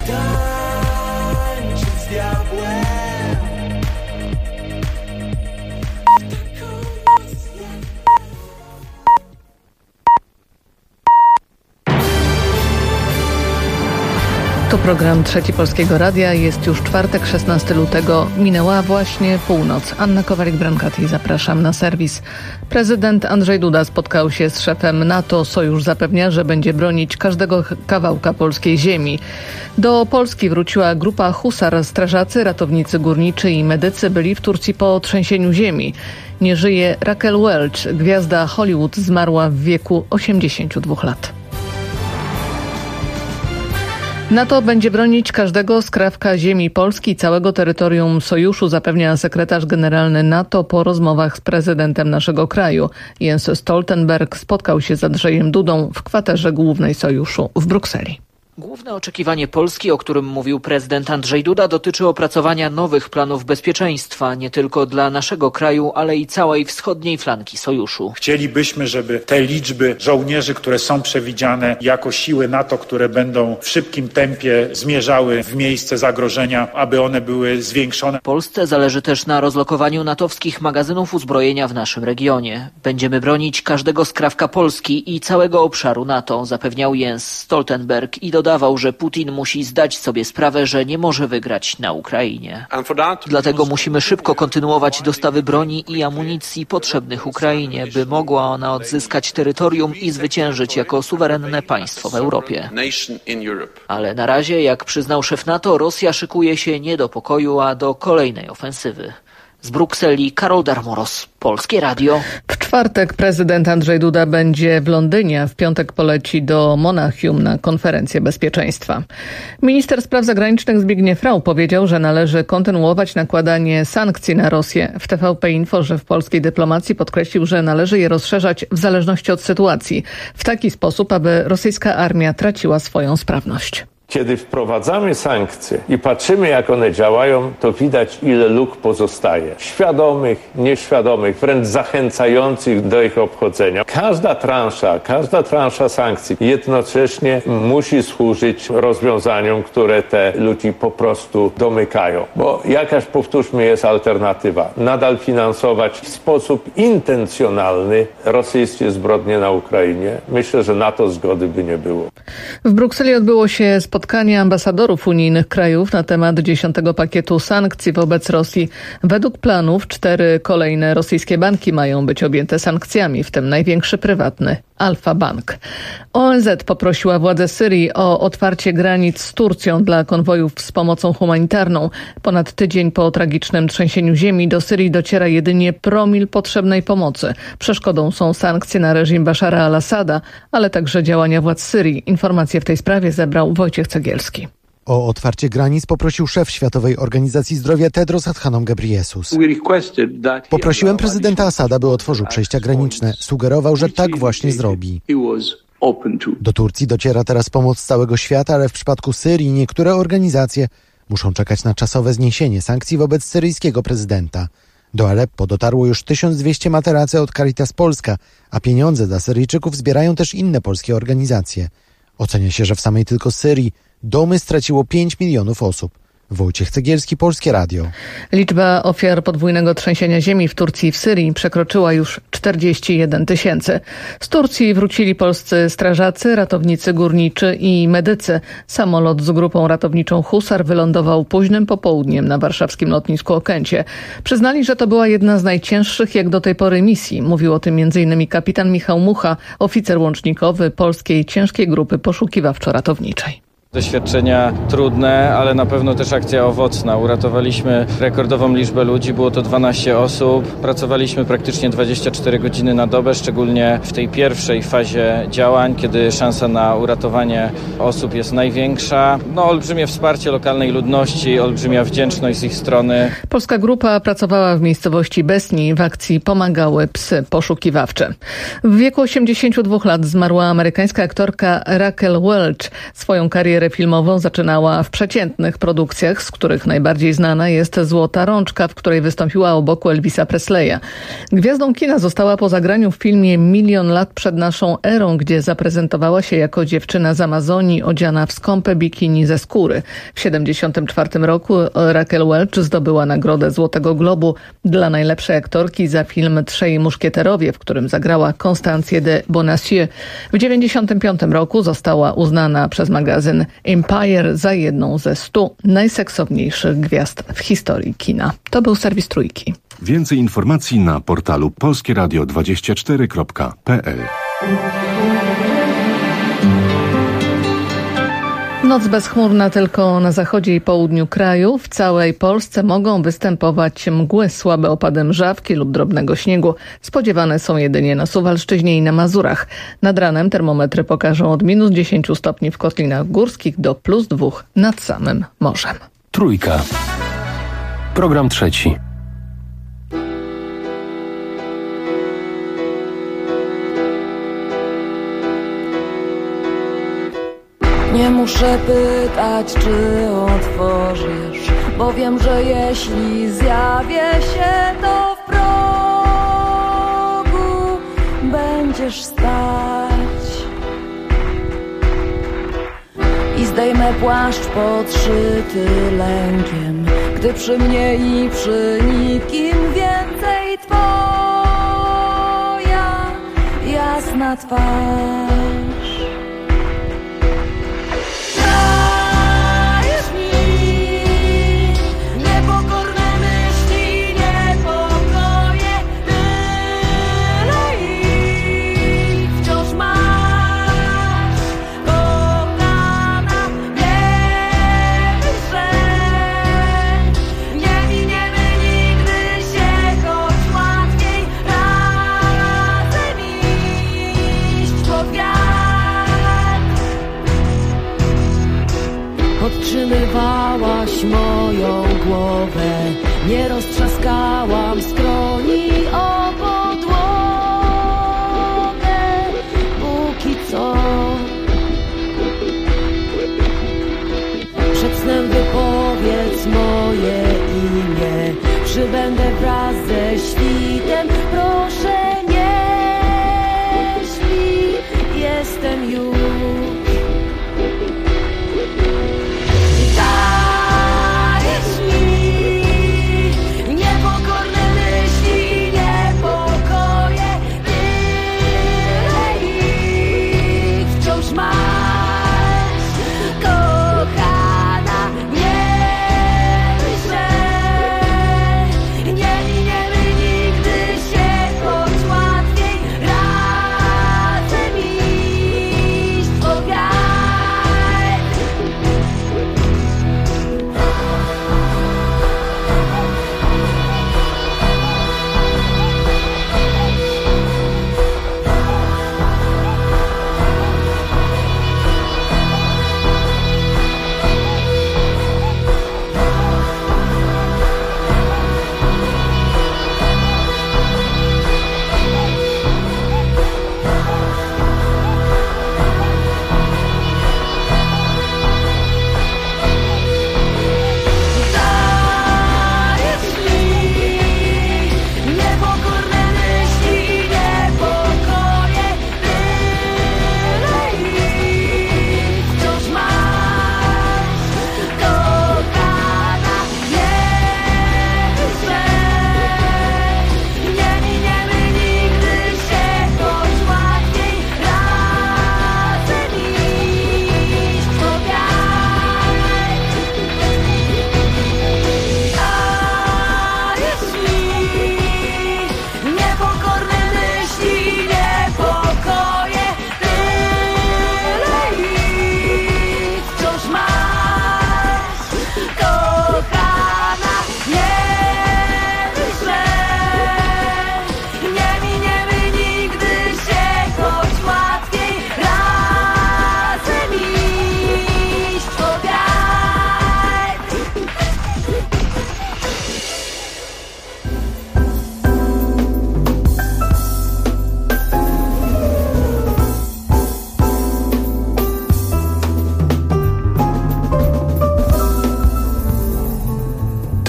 tańczyć z diabłem. To program Trzeci Polskiego Radia. Jest już czwartek, 16 lutego. Minęła właśnie północ. Anna Kowalik-Brankaty, zapraszam na serwis. Prezydent Andrzej Duda spotkał się z szefem NATO. Sojusz zapewnia, że będzie bronić każdego kawałka polskiej ziemi. Do Polski wróciła grupa husar. Strażacy, ratownicy górniczy i medycy byli w Turcji po trzęsieniu ziemi. Nie żyje Raquel Welch. Gwiazda Hollywood zmarła w wieku 82 lat. NATO będzie bronić każdego skrawka ziemi Polski i całego terytorium sojuszu, zapewnia sekretarz generalny NATO po rozmowach z prezydentem naszego kraju. Jens Stoltenberg spotkał się z Andrzejem Dudą w kwaterze głównej sojuszu w Brukseli. Główne oczekiwanie Polski, o którym mówił prezydent Andrzej Duda, dotyczy opracowania nowych planów bezpieczeństwa, nie tylko dla naszego kraju, ale i całej wschodniej flanki sojuszu. Chcielibyśmy, żeby te liczby żołnierzy, które są przewidziane jako siły NATO, które będą w szybkim tempie zmierzały w miejsce zagrożenia, aby one były zwiększone. Polsce zależy też na rozlokowaniu natowskich magazynów uzbrojenia w naszym regionie. Będziemy bronić każdego skrawka Polski i całego obszaru NATO, zapewniał Jens Stoltenberg i dodawał, że Putin musi zdać sobie sprawę, że nie może wygrać na Ukrainie. Dlatego musimy szybko kontynuować dostawy broni i amunicji potrzebnych Ukrainie, by mogła ona odzyskać terytorium i zwyciężyć jako suwerenne państwo w Europie. Ale na razie, jak przyznał szef NATO, Rosja szykuje się nie do pokoju, a do kolejnej ofensywy. Z Brukseli Karol Darmoros, Polskie Radio. W czwartek prezydent Andrzej Duda będzie w Londynie, a w piątek poleci do Monachium na konferencję bezpieczeństwa. Minister spraw zagranicznych Zbigniew Rau powiedział, że należy kontynuować nakładanie sankcji na Rosję. W TVP Info, że w polskiej dyplomacji podkreślił, że należy je rozszerzać w zależności od sytuacji. W taki sposób, aby rosyjska armia traciła swoją sprawność. Kiedy wprowadzamy sankcje i patrzymy, jak one działają, to widać, ile luk pozostaje. Świadomych, nieświadomych, wręcz zachęcających do ich obchodzenia. Każda transza sankcji jednocześnie musi służyć rozwiązaniom, które te luki po prostu domykają. Bo jakaś, powtórzmy, jest alternatywa. Nadal finansować w sposób intencjonalny rosyjskie zbrodnie na Ukrainie. Myślę, że na to zgody by nie było. W Brukseli odbyło się spotkanie ambasadorów unijnych krajów na temat 10. pakietu sankcji wobec Rosji. Według planów 4 kolejne rosyjskie banki mają być objęte sankcjami, w tym największy prywatny Alfa Bank. ONZ poprosiła władze Syrii o otwarcie granic z Turcją dla konwojów z pomocą humanitarną. Ponad tydzień po tragicznym trzęsieniu ziemi do Syrii dociera jedynie promil potrzebnej pomocy. Przeszkodą są sankcje na reżim Bashara al-Assada, ale także działania władz Syrii. Informacje w tej sprawie zebrał Wojciech Cegielski. O otwarcie granic poprosił szef Światowej Organizacji Zdrowia Tedros Adhanom Ghebreyesus. Poprosiłem prezydenta Assada, by otworzył przejścia graniczne. Sugerował, że tak właśnie zrobi. Do Turcji dociera teraz pomoc z całego świata, ale w przypadku Syrii niektóre organizacje muszą czekać na czasowe zniesienie sankcji wobec syryjskiego prezydenta. Do Aleppo dotarło już 1200 materacy od Caritas Polska, a pieniądze dla Syryjczyków zbierają też inne polskie organizacje. Ocenia się, że w samej tylko Syrii domy straciło 5 milionów osób. Wojciech Cegielski, Polskie Radio. Liczba ofiar podwójnego trzęsienia ziemi w Turcji i w Syrii przekroczyła już 41 000. Z Turcji wrócili polscy strażacy, ratownicy górniczy i medycy. Samolot z grupą ratowniczą Husar wylądował późnym popołudniem na warszawskim lotnisku Okęcie. Przyznali, że to była jedna z najcięższych jak do tej pory misji. Mówił o tym m.in. kapitan Michał Mucha, oficer łącznikowy polskiej ciężkiej grupy poszukiwawczo-ratowniczej. Doświadczenia trudne, ale na pewno też akcja owocna. Uratowaliśmy rekordową liczbę ludzi, było to 12 osób. Pracowaliśmy praktycznie 24 godziny na dobę, szczególnie w tej pierwszej fazie działań, kiedy szansa na uratowanie osób jest największa. Olbrzymie wsparcie lokalnej ludności, olbrzymia wdzięczność z ich strony. Polska grupa pracowała w miejscowości Besni. W akcji pomagały psy poszukiwawcze. W wieku 82 lat zmarła amerykańska aktorka Raquel Welch. Swoją karierę karierę filmową zaczynała w przeciętnych produkcjach, z których najbardziej znana jest Złota rączka, w której wystąpiła u boku Elvisa Presleya. Gwiazdą kina została po zagraniu w filmie Milion lat przed naszą erą, gdzie zaprezentowała się jako dziewczyna z Amazonii odziana w skąpe bikini ze skóry. W 1974 roku Raquel Welch zdobyła nagrodę Złotego Globu dla najlepszej aktorki za film Trzej muszkieterowie, w którym zagrała Constance de Bonacieux. W 1995 roku została uznana przez magazyn Empire za jedną ze 100 najseksowniejszych gwiazd w historii kina. To był serwis Trójki. Więcej informacji na portalu polskieradio24.pl. Noc bezchmurna tylko na zachodzie i południu kraju. W całej Polsce mogą występować mgły, słabe opady mrzawki lub drobnego śniegu. Spodziewane są jedynie na Suwalszczyźnie i na Mazurach. Nad ranem termometry pokażą od -10 stopni w kotlinach górskich do +2 nad samym morzem. Trójka. Program trzeci. Nie muszę pytać, czy otworzysz, bo wiem, że jeśli zjawię się, to w progu będziesz stać. I zdejmę płaszcz podszyty lękiem, gdy przy mnie i przy nikim więcej twoja jasna twarz. Podtrzymywałaś moją głowę, nie roztrzaskałam skroni o podłogę. Póki co przed snem wypowiedz moje imię, przybędę wraz ze świtem. Proszę nie śpi, jestem już. Nigdy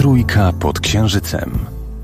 Trójka pod księżycem.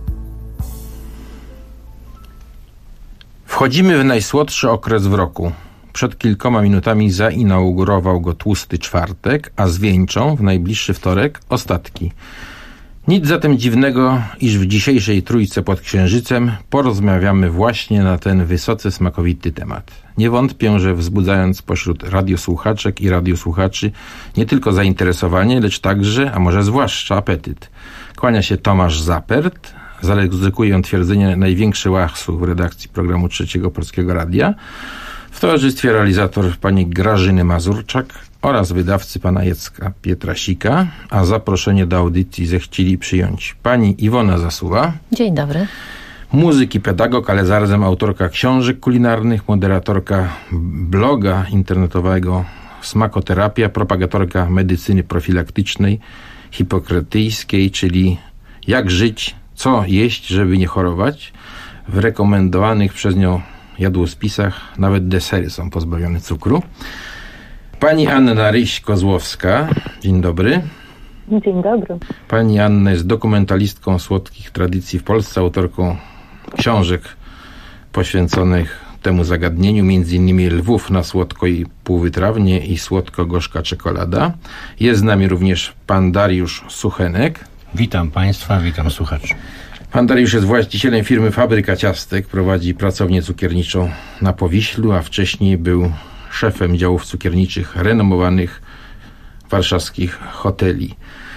Wchodzimy w najsłodszy okres w roku. Przed kilkoma minutami zainaugurował go tłusty czwartek, a zwieńczą w najbliższy wtorek ostatki. Nic zatem dziwnego, iż w dzisiejszej Trójce pod księżycem porozmawiamy właśnie na ten wysoce smakowity temat. Nie wątpię, że wzbudzając pośród radiosłuchaczek i radiosłuchaczy nie tylko zainteresowanie, lecz także, a może zwłaszcza apetyt. Kłania się Tomasz Zapert, zaryzykuję twierdzenie największy łachsu w redakcji programu Trzeciego Polskiego Radia, w towarzystwie realizator pani Grażyny Mazurczak oraz wydawcy pana Jacka Pietrasika, a zaproszenie do audycji zechcieli przyjąć pani Iwona Zasuwa. Dzień dobry. Muzyk i pedagog, ale zarazem autorka książek kulinarnych, moderatorka bloga internetowego Smakoterapia, propagatorka medycyny profilaktycznej, hipokratyjskiej, czyli jak żyć, co jeść, żeby nie chorować. W rekomendowanych przez nią jadłospisach nawet desery są pozbawione cukru. Pani Anna Ryś-Kozłowska. Dzień dobry. Dzień dobry. Pani Anna jest dokumentalistką słodkich tradycji w Polsce, autorką książek poświęconych temu zagadnieniu, m.in. Lwów na słodko i półwytrawnie i słodko-gorzka czekolada. Jest z nami również pan Dariusz Suchenek. Witam Państwa, witam słuchaczy. Pan Dariusz jest właścicielem firmy Fabryka Ciastek, prowadzi pracownię cukierniczą na Powiślu, a wcześniej był szefem działów cukierniczych renomowanych warszawskich hoteli.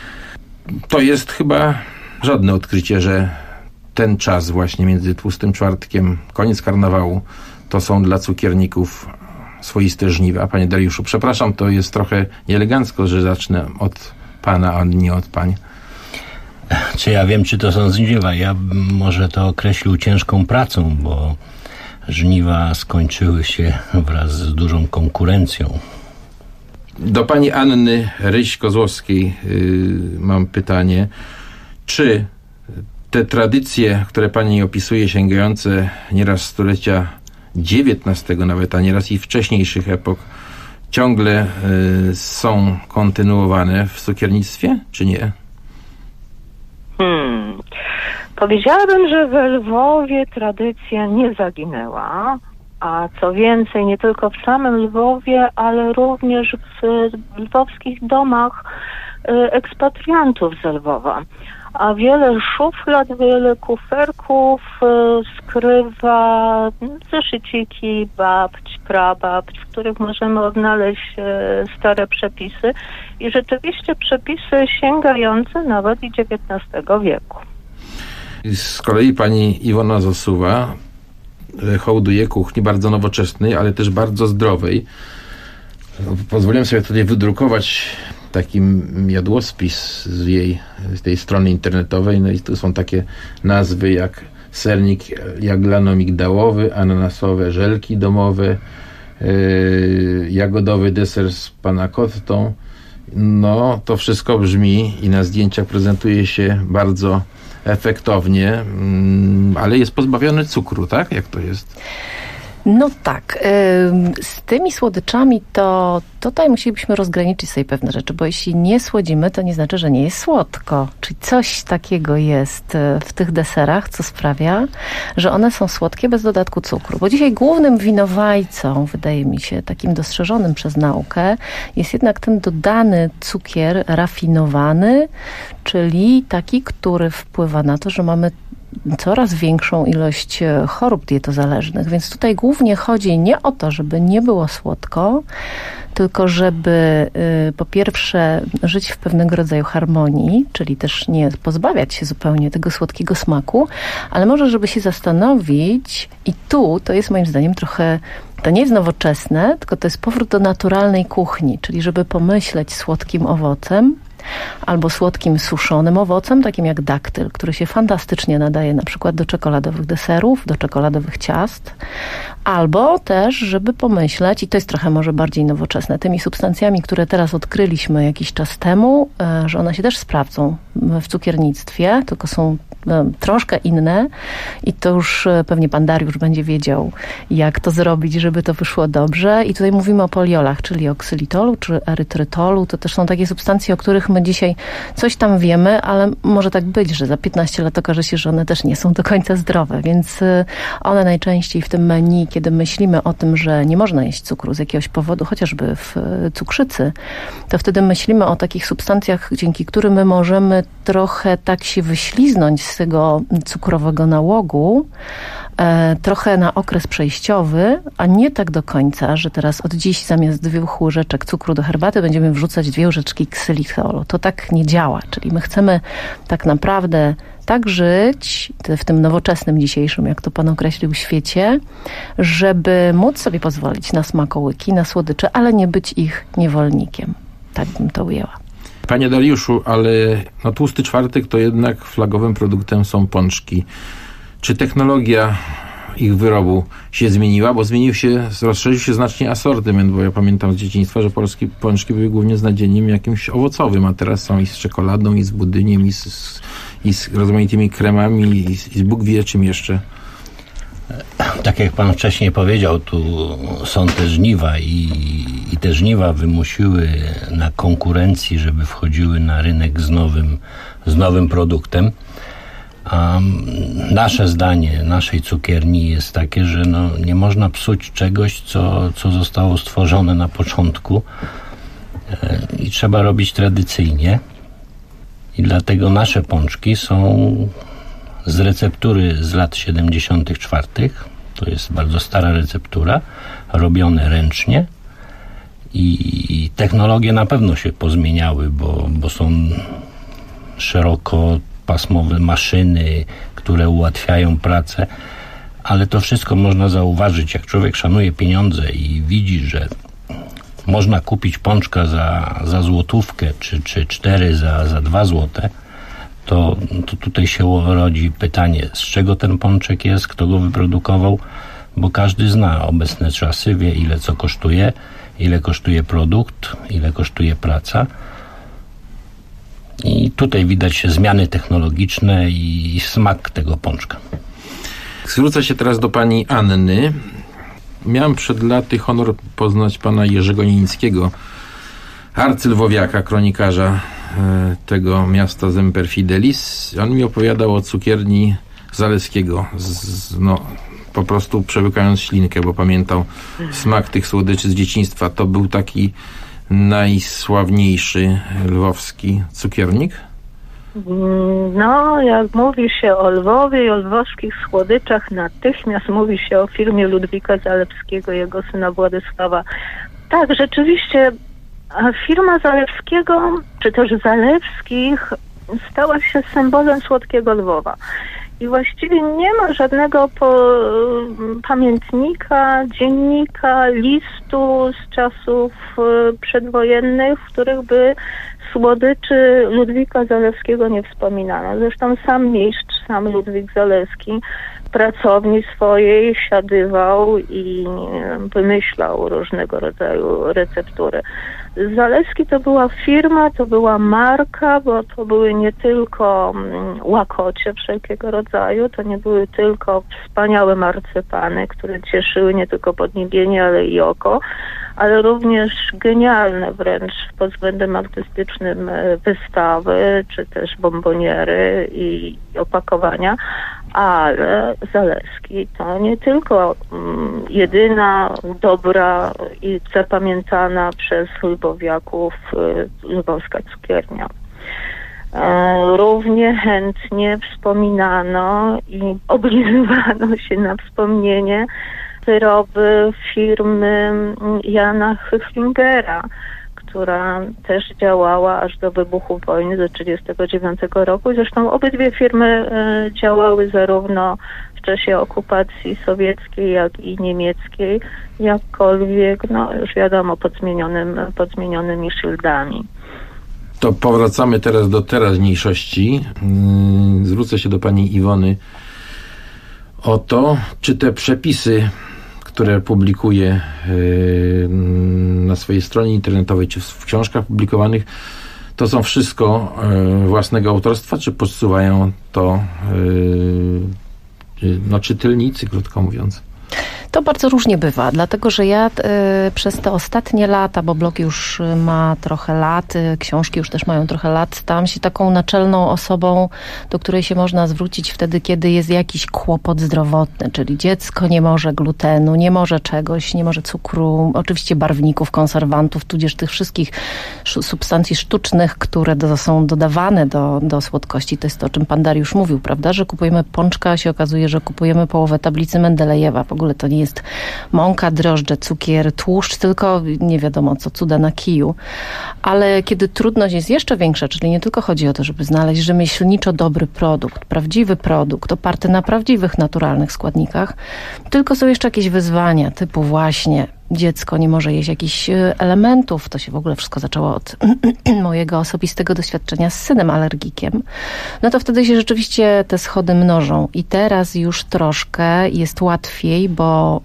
To jest chyba żadne odkrycie, że ten czas właśnie między Tłustym Czwartkiem, koniec karnawału, to są dla cukierników swoiste żniwa. Panie Dariuszu, przepraszam, to jest trochę nieelegancko, że zacznę od pana, a nie od pań. Czy ja wiem, czy to są żniwa? Ja może to określił ciężką pracą, bo żniwa skończyły się wraz z dużą konkurencją. Do pani Anny Ryś-Kozłowskiej mam pytanie. Czy te tradycje, które pani opisuje, sięgające nieraz stulecia XIX nawet, a nieraz i wcześniejszych epok, ciągle są kontynuowane w cukiernictwie, czy nie? Powiedziałabym, że we Lwowie tradycja nie zaginęła, a co więcej, nie tylko w samym Lwowie, ale również w lwowskich domach ekspatriantów z Lwowa. A wiele szuflad, wiele kuferków skrywa zeszyciki babć, prababć, w których możemy odnaleźć stare przepisy i rzeczywiście przepisy sięgające nawet i XIX wieku. Z kolei pani Iwona Zasuwa hołduje kuchni bardzo nowoczesnej, ale też bardzo zdrowej. Pozwoliłem sobie tutaj wydrukować taki jadłospis z tej strony internetowej. No i tu są takie nazwy jak sernik jaglano-migdałowy, ananasowe żelki domowe, jagodowy deser z panna cottą. No, to wszystko brzmi i na zdjęciach prezentuje się bardzo efektownie, ale jest pozbawiony cukru, tak? Jak to jest? No tak. Z tymi słodyczami to tutaj musielibyśmy rozgraniczyć sobie pewne rzeczy, bo jeśli nie słodzimy, to nie znaczy, że nie jest słodko. Czyli coś takiego jest w tych deserach, co sprawia, że one są słodkie bez dodatku cukru. Bo dzisiaj głównym winowajcą, wydaje mi się, takim dostrzeżonym przez naukę, jest jednak ten dodany cukier rafinowany, czyli taki, który wpływa na to, że mamy coraz większą ilość chorób dietozależnych, więc tutaj głównie chodzi nie o to, żeby nie było słodko, tylko żeby po pierwsze żyć w pewnego rodzaju harmonii, czyli też nie pozbawiać się zupełnie tego słodkiego smaku, ale może żeby się zastanowić i tu to jest moim zdaniem trochę, to nie jest nowoczesne, tylko to jest powrót do naturalnej kuchni, czyli żeby pomyśleć słodkim owocem, albo słodkim suszonym owocem, takim jak daktyl, który się fantastycznie nadaje na przykład do czekoladowych deserów, do czekoladowych ciast, albo też, żeby pomyśleć, i to jest trochę może bardziej nowoczesne, tymi substancjami, które teraz odkryliśmy jakiś czas temu, że one się też sprawdzą w cukiernictwie, tylko są troszkę inne i to już pewnie pan Dariusz będzie wiedział, jak to zrobić, żeby to wyszło dobrze. I tutaj mówimy o poliolach, czyli o ksylitolu czy erytrytolu. To też są takie substancje, o których my dzisiaj coś tam wiemy, ale może tak być, że za 15 lat okaże się, że one też nie są do końca zdrowe, więc one najczęściej w tym menu, kiedy myślimy o tym, że nie można jeść cukru z jakiegoś powodu, chociażby w cukrzycy, to wtedy myślimy o takich substancjach, dzięki którym my możemy trochę tak się wyśliznąć z tego cukrowego nałogu, trochę na okres przejściowy, a nie tak do końca, że teraz od dziś zamiast 2 łyżeczek cukru do herbaty będziemy wrzucać 2 łyżeczki ksylitolu. To tak nie działa. Czyli my chcemy tak naprawdę tak żyć w tym nowoczesnym dzisiejszym, jak to pan określił, świecie, żeby móc sobie pozwolić na smakołyki, na słodycze, ale nie być ich niewolnikiem. Tak bym to ujęła. Panie Dariuszu, ale tłusty czwartek to jednak flagowym produktem są pączki. Czy technologia ich wyrobu się zmieniła? Bo rozszerzył się znacznie asortyment, bo ja pamiętam z dzieciństwa, że polskie pączki były głównie z nadzieniem jakimś owocowym, a teraz są i z czekoladą, i z budyniem, i z rozmaitymi kremami, i z Bóg wie czym jeszcze. Tak jak pan wcześniej powiedział, tu są te żniwa i te żniwa wymusiły na konkurencji, żeby wchodziły na rynek z nowym produktem. A nasze zdanie, naszej cukierni jest takie, że nie można psuć czegoś, co zostało stworzone na początku i trzeba robić tradycyjnie. I dlatego nasze pączki są z receptury z lat 74. To jest bardzo stara receptura, robione ręcznie i technologie na pewno się pozmieniały, bo są szerokopasmowe maszyny, które ułatwiają pracę, ale to wszystko można zauważyć, jak człowiek szanuje pieniądze i widzi, że można kupić pączka za złotówkę, czy 4 za 2 złote, to tutaj się rodzi pytanie, z czego ten pączek jest, kto go wyprodukował, bo każdy zna obecne czasy, wie ile kosztuje produkt, ile kosztuje praca. I tutaj widać zmiany technologiczne i smak tego pączka. Zwrócę się teraz do pani Anny. Miałem przed laty honor poznać pana Jerzego Ninickiego, arcylwowiaka, kronikarza tego miasta Semper Fidelis. On mi opowiadał o cukierni Zaleskiego, po prostu przełykając ślinkę, bo pamiętał smak tych słodyczy z dzieciństwa. To był taki najsławniejszy lwowski cukiernik? Jak mówi się o Lwowie i o lwowskich słodyczach, natychmiast mówi się o firmie Ludwika Zalewskiego, jego syna Władysława. Tak, rzeczywiście firma Zalewskiego, czy też Zalewskich stała się symbolem słodkiego Lwowa. I właściwie nie ma żadnego pamiętnika, dziennika, listu z czasów przedwojennych, w których by słodyczy Ludwika Zalewskiego nie wspominano. Zresztą sam Ludwik Zalewski w pracowni swojej siadywał i wymyślał różnego rodzaju receptury. Zalewski to była firma, to była marka, bo to były nie tylko łakocie wszelkiego rodzaju, to nie były tylko wspaniałe marcepany, które cieszyły nie tylko podniebienie, ale i oko, ale również genialne wręcz pod względem artystycznym wystawy, czy też bomboniery i opakowania, ale Zalewski to nie tylko jedyna dobra i zapamiętana przez lwowiaków lwowska cukiernia. Równie chętnie wspominano i oblizywano się na wspomnienie wyroby firmy Jana Höflingera, która też działała aż do wybuchu wojny do 1939 roku. Zresztą obydwie firmy działały zarówno w czasie okupacji sowieckiej, jak i niemieckiej, jakkolwiek, już wiadomo, pod zmienionymi szyldami. To powracamy teraz do teraźniejszości. Zwrócę się do pani Iwony o to, czy te przepisy, które publikuje na swojej stronie internetowej, czy w książkach publikowanych, to są wszystko własnego autorstwa, czy podsuwają to czytelnicy, krótko mówiąc? To bardzo różnie bywa, dlatego że ja przez te ostatnie lata, bo blog już ma trochę lat, książki już też mają trochę lat, stałam się taką naczelną osobą, do której się można zwrócić wtedy, kiedy jest jakiś kłopot zdrowotny, czyli dziecko nie może glutenu, nie może czegoś, nie może cukru, oczywiście barwników, konserwantów, tudzież tych wszystkich substancji sztucznych, które są dodawane do słodkości. To jest to, o czym pan Dariusz mówił, prawda, że kupujemy pączka, a się okazuje, że kupujemy połowę tablicy Mendelejewa. W ogóle to nie jest mąka, drożdże, cukier, tłuszcz, tylko nie wiadomo co, cuda na kiju. Ale kiedy trudność jest jeszcze większa, czyli nie tylko chodzi o to, żeby znaleźć rzemieślniczo dobry produkt, prawdziwy produkt, oparty na prawdziwych, naturalnych składnikach, tylko są jeszcze jakieś wyzwania, typu właśnie dziecko nie może jeść jakichś elementów. To się w ogóle wszystko zaczęło od mojego osobistego doświadczenia z synem alergikiem. No to wtedy się rzeczywiście te schody mnożą. I teraz już troszkę jest łatwiej, bo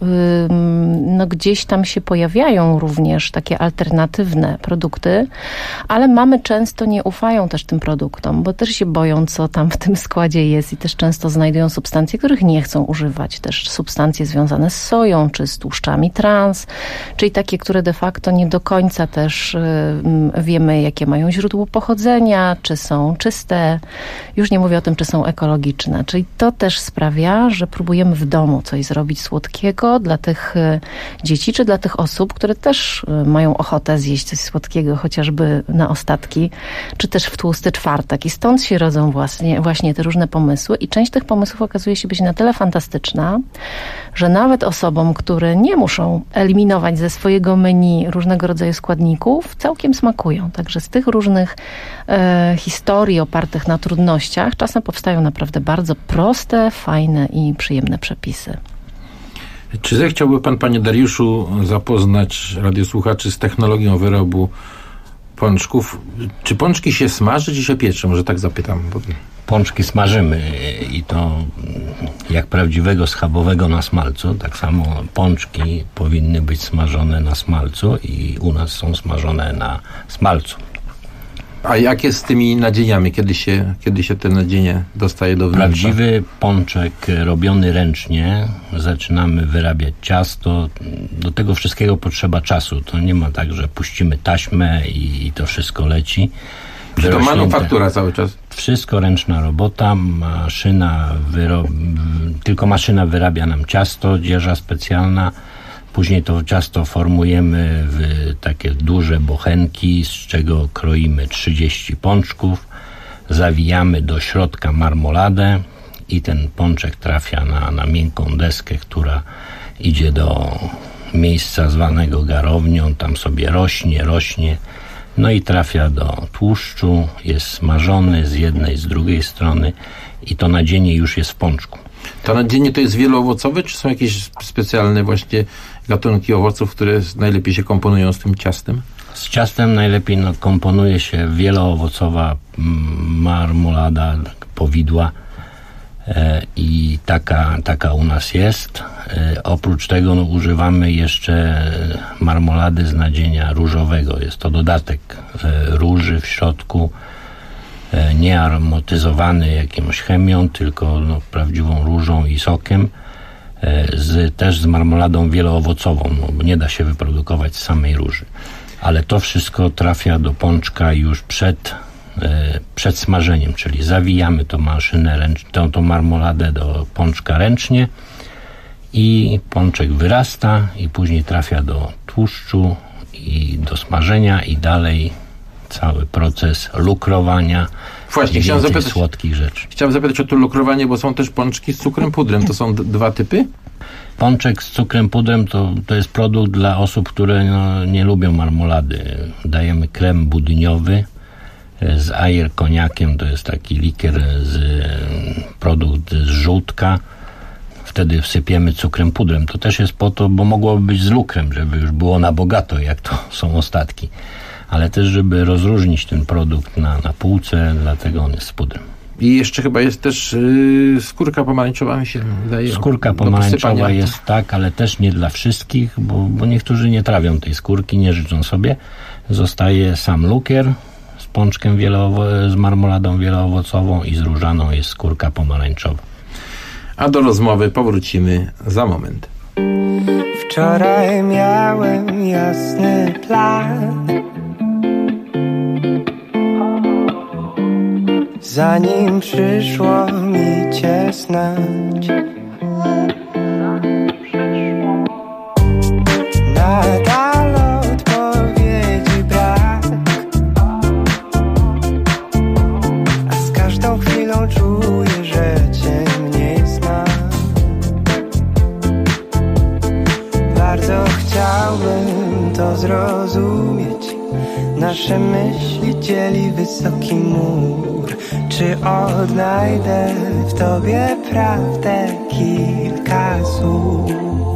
gdzieś tam się pojawiają również takie alternatywne produkty, ale mamy często nie ufają też tym produktom, bo też się boją, co tam w tym składzie jest i też często znajdują substancje, których nie chcą używać. Też substancje związane z soją, czy z tłuszczami trans, czyli takie, które de facto nie do końca też wiemy, jakie mają źródło pochodzenia, czy są czyste. Już nie mówię o tym, czy są ekologiczne. Czyli to też sprawia, że próbujemy w domu coś zrobić słodkiego dla tych dzieci, czy dla tych osób, które też mają ochotę zjeść coś słodkiego, chociażby na ostatki, czy też w tłusty czwartek. I stąd się rodzą właśnie te różne pomysły. I część tych pomysłów okazuje się być na tyle fantastyczna, że nawet osobom, które nie muszą eliminować ze swojego menu różnego rodzaju składników, całkiem smakują. Także z tych różnych historii opartych na trudnościach czasem powstają naprawdę bardzo proste, fajne i przyjemne przepisy. Czy zechciałby pan, panie Dariuszu, zapoznać radiosłuchaczy z technologią wyrobu pączków? Czy pączki się smaży, czy się piecze? Może tak zapytam. Pączki smażymy i to jak prawdziwego schabowego na smalcu. Tak samo pączki powinny być smażone na smalcu i u nas są smażone na smalcu. A jak jest z tymi nadzieniami? Kiedy się te nadzienie dostaje do wnętrza? Prawdziwy pączek robiony ręcznie. Zaczynamy wyrabiać ciasto. Do tego wszystkiego potrzeba czasu. To nie ma tak, że puścimy taśmę i to wszystko leci. Czy to manufaktura cały czas? Wszystko ręczna robota. Tylko maszyna wyrabia nam ciasto, dzieża specjalna. Później to ciasto formujemy w takie duże bochenki, z czego kroimy 30 pączków. Zawijamy do środka marmoladę i ten pączek trafia na miękką deskę, która idzie do miejsca zwanego garownią. Tam sobie rośnie. No i trafia do tłuszczu, jest smażony z jednej, z drugiej strony i to nadzienie już jest w pączku. To nadzienie to jest wieloowocowe, czy są jakieś specjalne właśnie gatunki owoców, które najlepiej się komponują z tym ciastem? Z ciastem najlepiej komponuje się wieloowocowa marmolada, powidła i taka u nas jest. Oprócz tego używamy jeszcze marmolady z nadzienia różowego. Jest to dodatek róży w środku, nie aromatyzowany jakąś chemią, tylko prawdziwą różą i sokiem, też z marmoladą wieloowocową, bo nie da się wyprodukować z samej róży. Ale to wszystko trafia do pączka już przed smażeniem, czyli zawijamy tą marmoladę do pączka ręcznie i pączek wyrasta i później trafia do tłuszczu i do smażenia i dalej cały proces lukrowania. Właśnie, chciałem zapytać, słodkich rzeczy. Chciałem zapytać o to lukrowanie, bo są też pączki z cukrem pudrem. To są dwa typy? Pączek z cukrem pudrem to jest produkt dla osób, które nie lubią marmolady. Dajemy krem budyniowy z ajer koniakiem, to jest taki likier produkt z żółtka. Wtedy wsypiemy cukrem pudrem. To też jest po to, bo mogłoby być z lukrem, żeby już było na bogato, jak to są ostatki. Ale też, żeby rozróżnić ten produkt na półce, dlatego on jest z pudrem. I jeszcze chyba jest też skórka pomarańczowa, mi się wydaje. Skórka pomarańczowa jest, tak, ale też nie dla wszystkich, bo niektórzy nie trawią tej skórki, nie życzą sobie. Zostaje sam lukier pączkiem z marmoladą wieloowocową i z różaną jest skórka pomarańczowa. A do rozmowy powrócimy za moment. Wczoraj miałem jasny plan, zanim przyszło mi cię znać. Nadal odpowiedzi brak, a z każdą chwilą czuję, że cię mniej znam. Bardzo chciałbym to zrozumieć. Nasze myśli dzieli wysoki mur. Czy odnajdę w tobie prawdę kilka słów?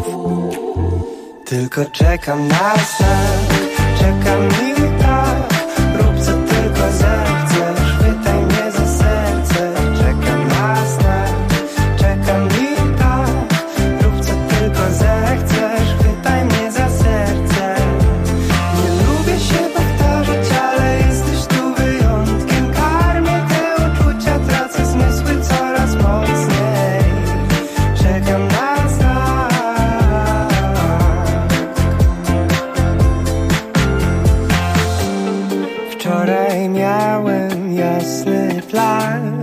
Tylko czekam na znak, czekam i tak. Rób co tylko zechcesz, chwytaj mnie za serce. Czekam na znak, czekam i tak. Rób co tylko zechcesz, chwytaj mnie za serce. Nie lubię się powtarzać, ale jesteś tu wyjątkiem. Karmię te uczucia, tracę zmysły coraz mocniej. Czekam na znak. Wczoraj miałem jasny plan,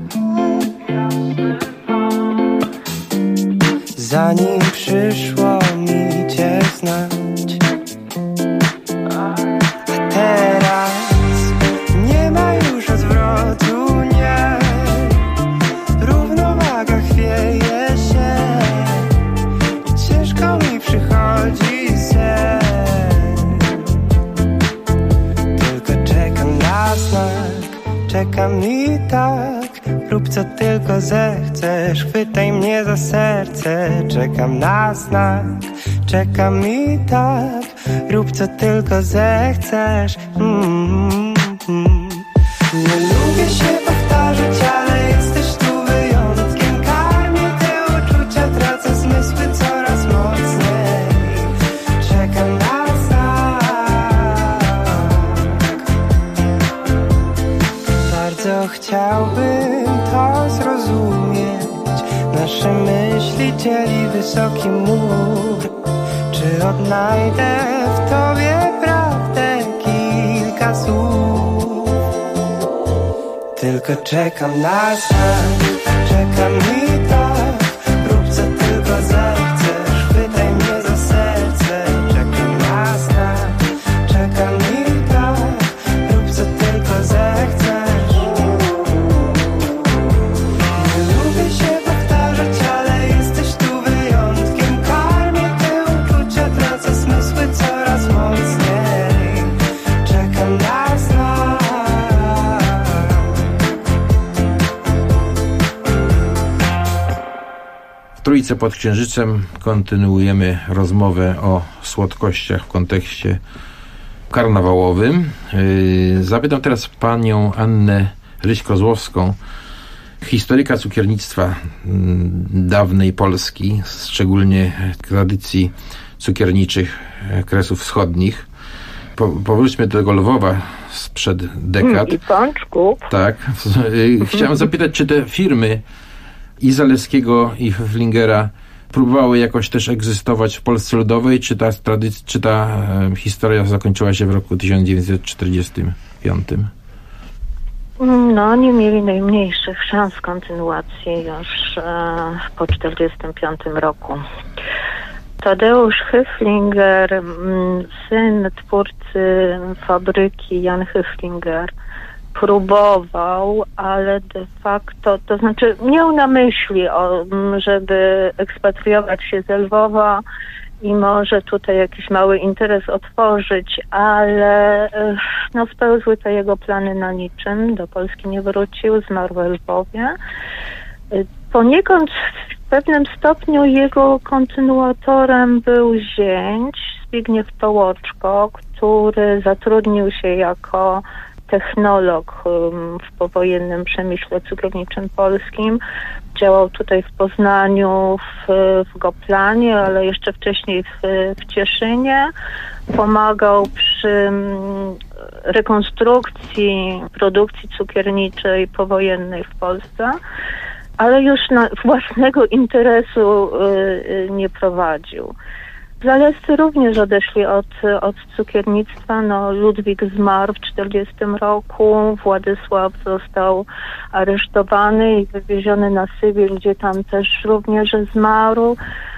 zanim przyszło mi cię znać. A teraz nie ma już odwrotu, nie. Równowaga chwieje się i ciężko mi przychodzi sen. Tylko czekam na znak, czekam i tak. Rób co tylko zechcesz, chwytaj mnie za serce. Czekam na znak, czekam i tak. Rób co tylko zechcesz. Nie lubię się powtarzać, ale jesteś tu wyjątkiem. Karmię te uczucia, tracę zmysły coraz mocniej. Czekam na znak. Bardzo chciałbym to zrozumieć. Nasze myśli dzieli wysoki mur. Czy odnajdę w tobie prawdę kilka słów? Tylko czekam na znak, czekam i tak. Rób co tylko zechcesz, chwytaj mnie za serce. Czekam na znak, czekam i tak. Rób co tylko zechcesz. Nie lubię się powtarzać, ale jesteś tu wyjątkiem. Karmię te uczucia, tracę zmysły coraz mocniej. Czekam na znak. W Trójce pod Księżycem kontynuujemy rozmowę o słodkościach w kontekście karnawałowym. Zapytam teraz panią Annę Ryś-Kozłowską, historyka cukiernictwa dawnej Polski, szczególnie tradycji cukierniczych Kresów Wschodnich. Powróćmy do tego Lwowa sprzed dekad. I pączków. Tak. Chciałem zapytać, czy te firmy i Zalewskiego, i Pfefflingera próbowały jakoś też egzystować w Polsce Ludowej, czy ta historia zakończyła się w roku 1945? No, oni mieli najmniejszych szans kontynuacji już po 1945 roku. Tadeusz Pfefflinger, syn twórcy fabryki Jan Pfefflinger, próbował, ale de facto, to znaczy miał na myśli, żeby ekspatriować się ze Lwowa i może tutaj jakiś mały interes otworzyć, ale no, spełzły te jego plany na niczym. Do Polski nie wrócił, zmarł we Lwowie. Poniekąd w pewnym stopniu jego kontynuatorem był zięć Zbigniew Tołoczko, który zatrudnił się jako technolog w powojennym przemyśle cukrowniczym polskim. Działał tutaj w Poznaniu, w Goplanie, ale jeszcze wcześniej w Cieszynie. Pomagał przy rekonstrukcji produkcji cukierniczej powojennej w Polsce, ale już własnego interesu nie prowadził. Zalescy również odeszli od cukiernictwa. Ludwik zmarł w 1940 roku, Władysław został aresztowany i wywieziony na Sybir, gdzie tam też również zmarł.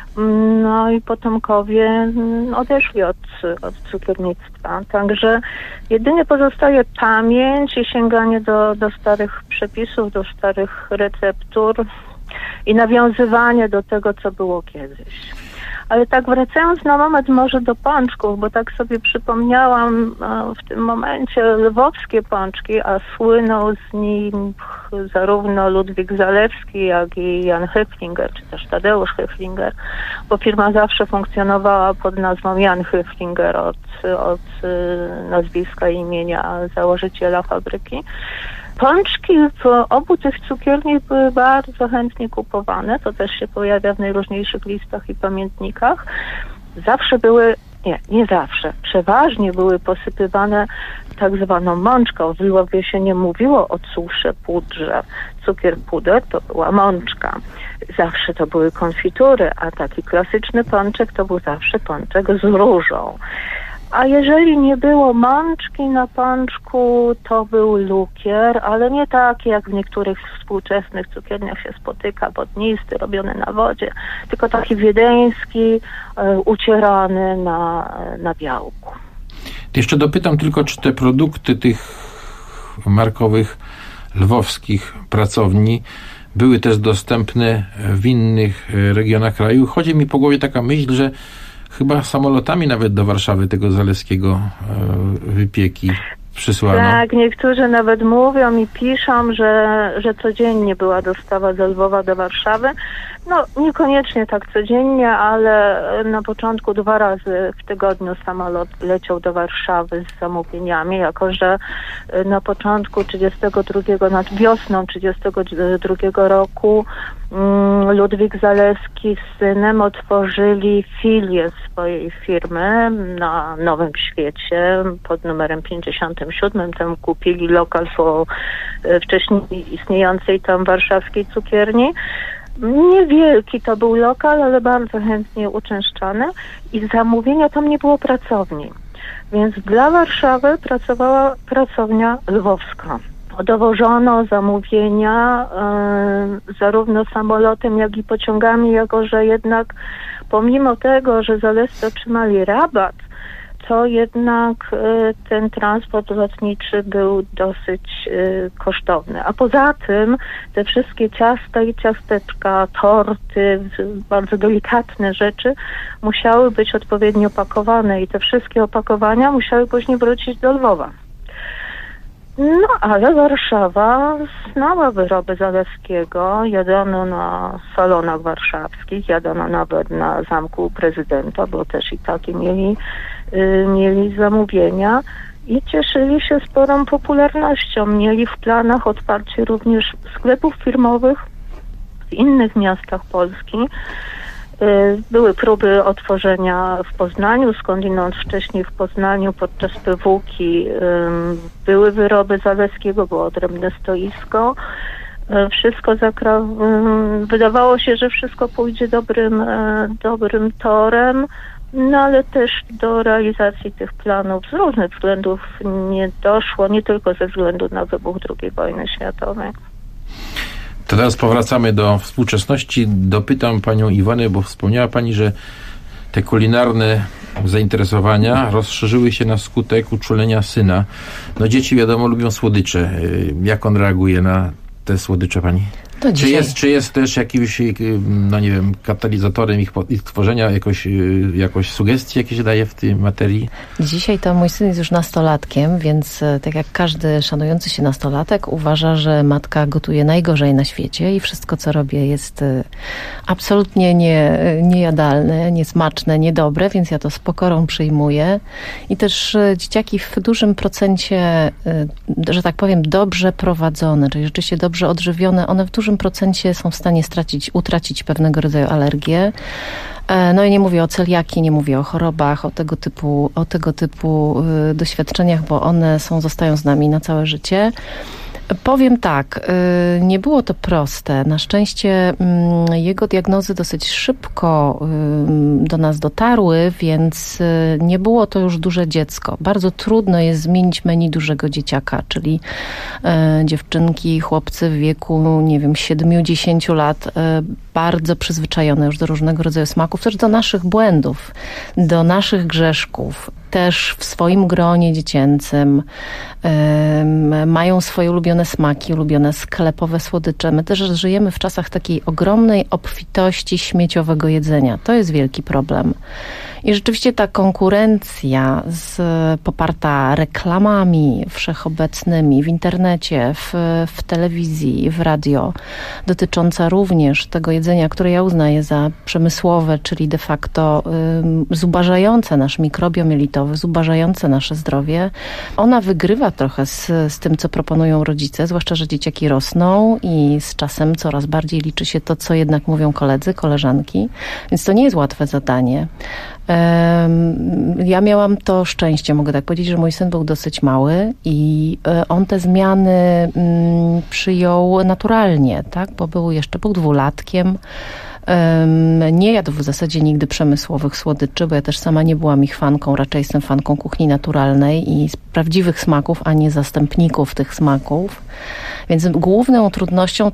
No i potomkowie odeszli od cukiernictwa. Także jedynie pozostaje pamięć i sięganie do starych przepisów, do starych receptur i nawiązywanie do tego, co było kiedyś. Ale tak wracając na moment może do pączków, bo tak sobie przypomniałam w tym momencie lwowskie pączki, a słynął z nim zarówno Ludwik Zalewski, jak i Jan Höflinger, czy też Tadeusz Höflinger, bo firma zawsze funkcjonowała pod nazwą Jan Höflinger od nazwiska i imienia założyciela fabryki. Pączki w obu tych cukierniach były bardzo chętnie kupowane. To też się pojawia w najróżniejszych listach i pamiętnikach. Zawsze były, nie zawsze, przeważnie były posypywane tak zwaną mączką. W Lwowie się nie mówiło o cukrze, pudrze. Cukier, puder to była mączka. Zawsze to były konfitury, a taki klasyczny pączek to był zawsze pączek z różą. A jeżeli nie było mączki na pączku, to był lukier, ale nie taki, jak w niektórych współczesnych cukierniach się spotyka, wodnisty, robiony na wodzie, tylko taki wiedeński, ucierany na białku. Jeszcze dopytam tylko, czy te produkty tych markowych lwowskich pracowni były też dostępne w innych regionach kraju. Chodzi mi po głowie taka myśl, że chyba samolotami nawet do Warszawy tego Zalewskiego wypieki przysłano. Tak, niektórzy nawet mówią i piszą, że codziennie była dostawa ze Lwowa do Warszawy. No, niekoniecznie tak codziennie, ale na początku 2 razy w tygodniu samolot leciał do Warszawy z zamówieniami, jako że na początku wiosną 1932 roku Ludwik Zalewski z synem otworzyli filię swojej firmy na Nowym Świecie pod numerem 57. Tam kupili lokal po wcześniej istniejącej tam warszawskiej cukierni. Niewielki to był lokal, ale bardzo chętnie uczęszczany i zamówienia tam nie było pracowni. Więc dla Warszawy pracowała pracownia lwowska. Dowożono zamówienia zarówno samolotem, jak i pociągami, jako że jednak pomimo tego, że Zalewscy otrzymali rabat, to jednak ten transport lotniczy był dosyć kosztowny. A poza tym te wszystkie ciasta i ciasteczka, torty, bardzo delikatne rzeczy musiały być odpowiednio pakowane i te wszystkie opakowania musiały później wrócić do Lwowa. No, ale Warszawa znała wyroby Zalewskiego. Jadano na salonach warszawskich, jadano nawet na Zamku Prezydenta, bo też i takie mieli zamówienia i cieszyli się sporą popularnością. Mieli w planach otwarcie również sklepów firmowych w innych miastach Polski. Były próby otworzenia w Poznaniu, skądinąd wcześniej w Poznaniu podczas PWK-i były wyroby Zalewskiego, było odrębne stoisko. Wszystko wydawało się, że wszystko pójdzie dobrym torem, no ale też do realizacji tych planów z różnych względów nie doszło, nie tylko ze względu na wybuch II wojny światowej. To teraz powracamy do współczesności. Dopytam panią Iwonę, bo wspomniała pani, że te kulinarne zainteresowania rozszerzyły się na skutek uczulenia syna. No dzieci wiadomo lubią słodycze. Jak on reaguje na te słodycze pani? Czy jest też jakimś, no nie wiem, katalizatorem ich tworzenia, jakoś sugestii jakieś daje w tej materii? Dzisiaj to mój syn jest już nastolatkiem, więc tak jak każdy szanujący się nastolatek uważa, że matka gotuje najgorzej na świecie i wszystko, co robię, jest absolutnie niejadalne, niesmaczne, niedobre, więc ja to z pokorą przyjmuję. I też dzieciaki w dużym procencie, że tak powiem, dobrze prowadzone, czyli rzeczywiście dobrze odżywione, one w dużym dużym procencie są w stanie utracić pewnego rodzaju alergię. No i nie mówię o celiakii, nie mówię o chorobach, o tego typu doświadczeniach, bo one zostają z nami na całe życie. Powiem tak, nie było to proste. Na szczęście jego diagnozy dosyć szybko do nas dotarły, więc nie było to już duże dziecko. Bardzo trudno jest zmienić menu dużego dzieciaka, czyli dziewczynki, chłopcy w wieku, nie wiem, 7-10 lat, bardzo przyzwyczajone już do różnego rodzaju smaków, też do naszych błędów, do naszych grzeszków. Też w swoim gronie dziecięcym mają swoje ulubione smaki, ulubione sklepowe słodycze. My też żyjemy w czasach takiej ogromnej obfitości śmieciowego jedzenia. To jest wielki problem. I rzeczywiście ta konkurencja poparta reklamami wszechobecnymi w internecie, w telewizji, w radio, dotycząca również tego jedzenia, które ja uznaję za przemysłowe, czyli de facto zubażające nasz mikrobiom jelitowy, zubażające nasze zdrowie, ona wygrywa trochę z tym, co proponują rodzice, zwłaszcza, że dzieciaki rosną i z czasem coraz bardziej liczy się to, co jednak mówią koledzy, koleżanki, więc to nie jest łatwe zadanie. Ja miałam to szczęście, mogę tak powiedzieć, że mój syn był dosyć mały i on te zmiany przyjął naturalnie, tak? Bo był 2-latkiem. Nie jadł w zasadzie nigdy przemysłowych słodyczy, bo ja też sama nie byłam ich fanką, raczej jestem fanką kuchni naturalnej i prawdziwych smaków, a nie zastępników tych smaków. Więc główną trudnością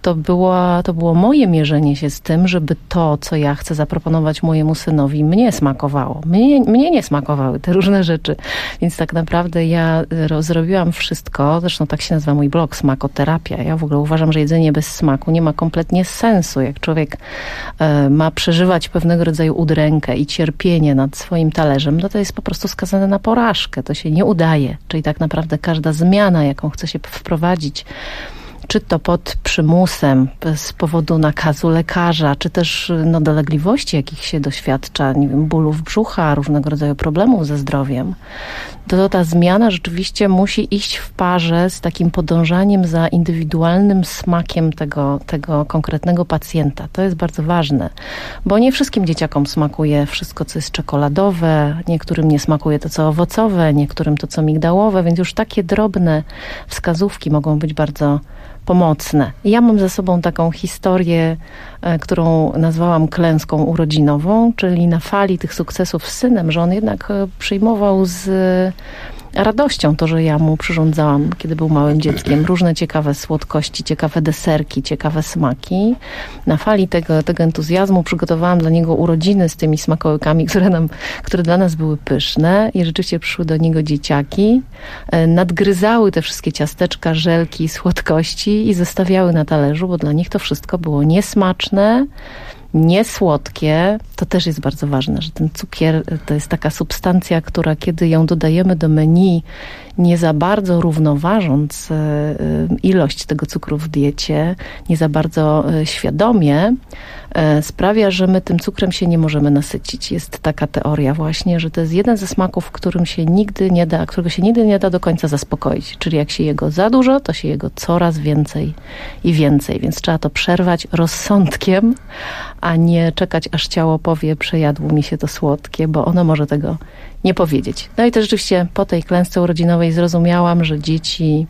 to było moje mierzenie się z tym, żeby to, co ja chcę zaproponować mojemu synowi, mnie smakowało. Mnie nie smakowały te różne rzeczy. Więc tak naprawdę ja zrobiłam wszystko, zresztą tak się nazywa mój blog, Smakoterapia. Ja w ogóle uważam, że jedzenie bez smaku nie ma kompletnie sensu. Jak człowiek ma przeżywać pewnego rodzaju udrękę i cierpienie nad swoim talerzem, no to jest po prostu skazane na porażkę. To się nie udaje. Czyli tak naprawdę każda zmiana, jaką chce się wprowadzić, czy to pod przymusem, z powodu nakazu lekarza, czy też dolegliwości, jakich się doświadcza, nie wiem, bólów brzucha, różnego rodzaju problemów ze zdrowiem, to ta zmiana rzeczywiście musi iść w parze z takim podążaniem za indywidualnym smakiem tego konkretnego pacjenta. To jest bardzo ważne, bo nie wszystkim dzieciakom smakuje wszystko, co jest czekoladowe, niektórym nie smakuje to, co owocowe, niektórym to, co migdałowe, więc już takie drobne wskazówki mogą być bardzo pomocne. Ja mam za sobą taką historię, którą nazwałam klęską urodzinową, czyli na fali tych sukcesów z synem, że on jednak przyjmował z radością to, że ja mu przyrządzałam, kiedy był małym dzieckiem, różne ciekawe słodkości, ciekawe deserki, ciekawe smaki. Na fali tego entuzjazmu przygotowałam dla niego urodziny z tymi smakołykami, które dla nas były pyszne i rzeczywiście przyszły do niego dzieciaki, nadgryzały te wszystkie ciasteczka, żelki, słodkości i zostawiały na talerzu, bo dla nich to wszystko było niesmaczne, niesłodkie. To też jest bardzo ważne, że ten cukier to jest taka substancja, która kiedy ją dodajemy do menu, nie za bardzo równoważąc ilość tego cukru w diecie, nie za bardzo świadomie, sprawia, że my tym cukrem się nie możemy nasycić. Jest taka teoria właśnie, że to jest jeden ze smaków, którego się nigdy nie da do końca zaspokoić. Czyli jak się je go za dużo, to się je go coraz więcej i więcej. Więc trzeba to przerwać rozsądkiem, a nie czekać, aż ciało powie, przejadło mi się to słodkie, bo ono może tego nie powiedzieć. No i to rzeczywiście po tej klęsce urodzinowej zrozumiałam, że dzieci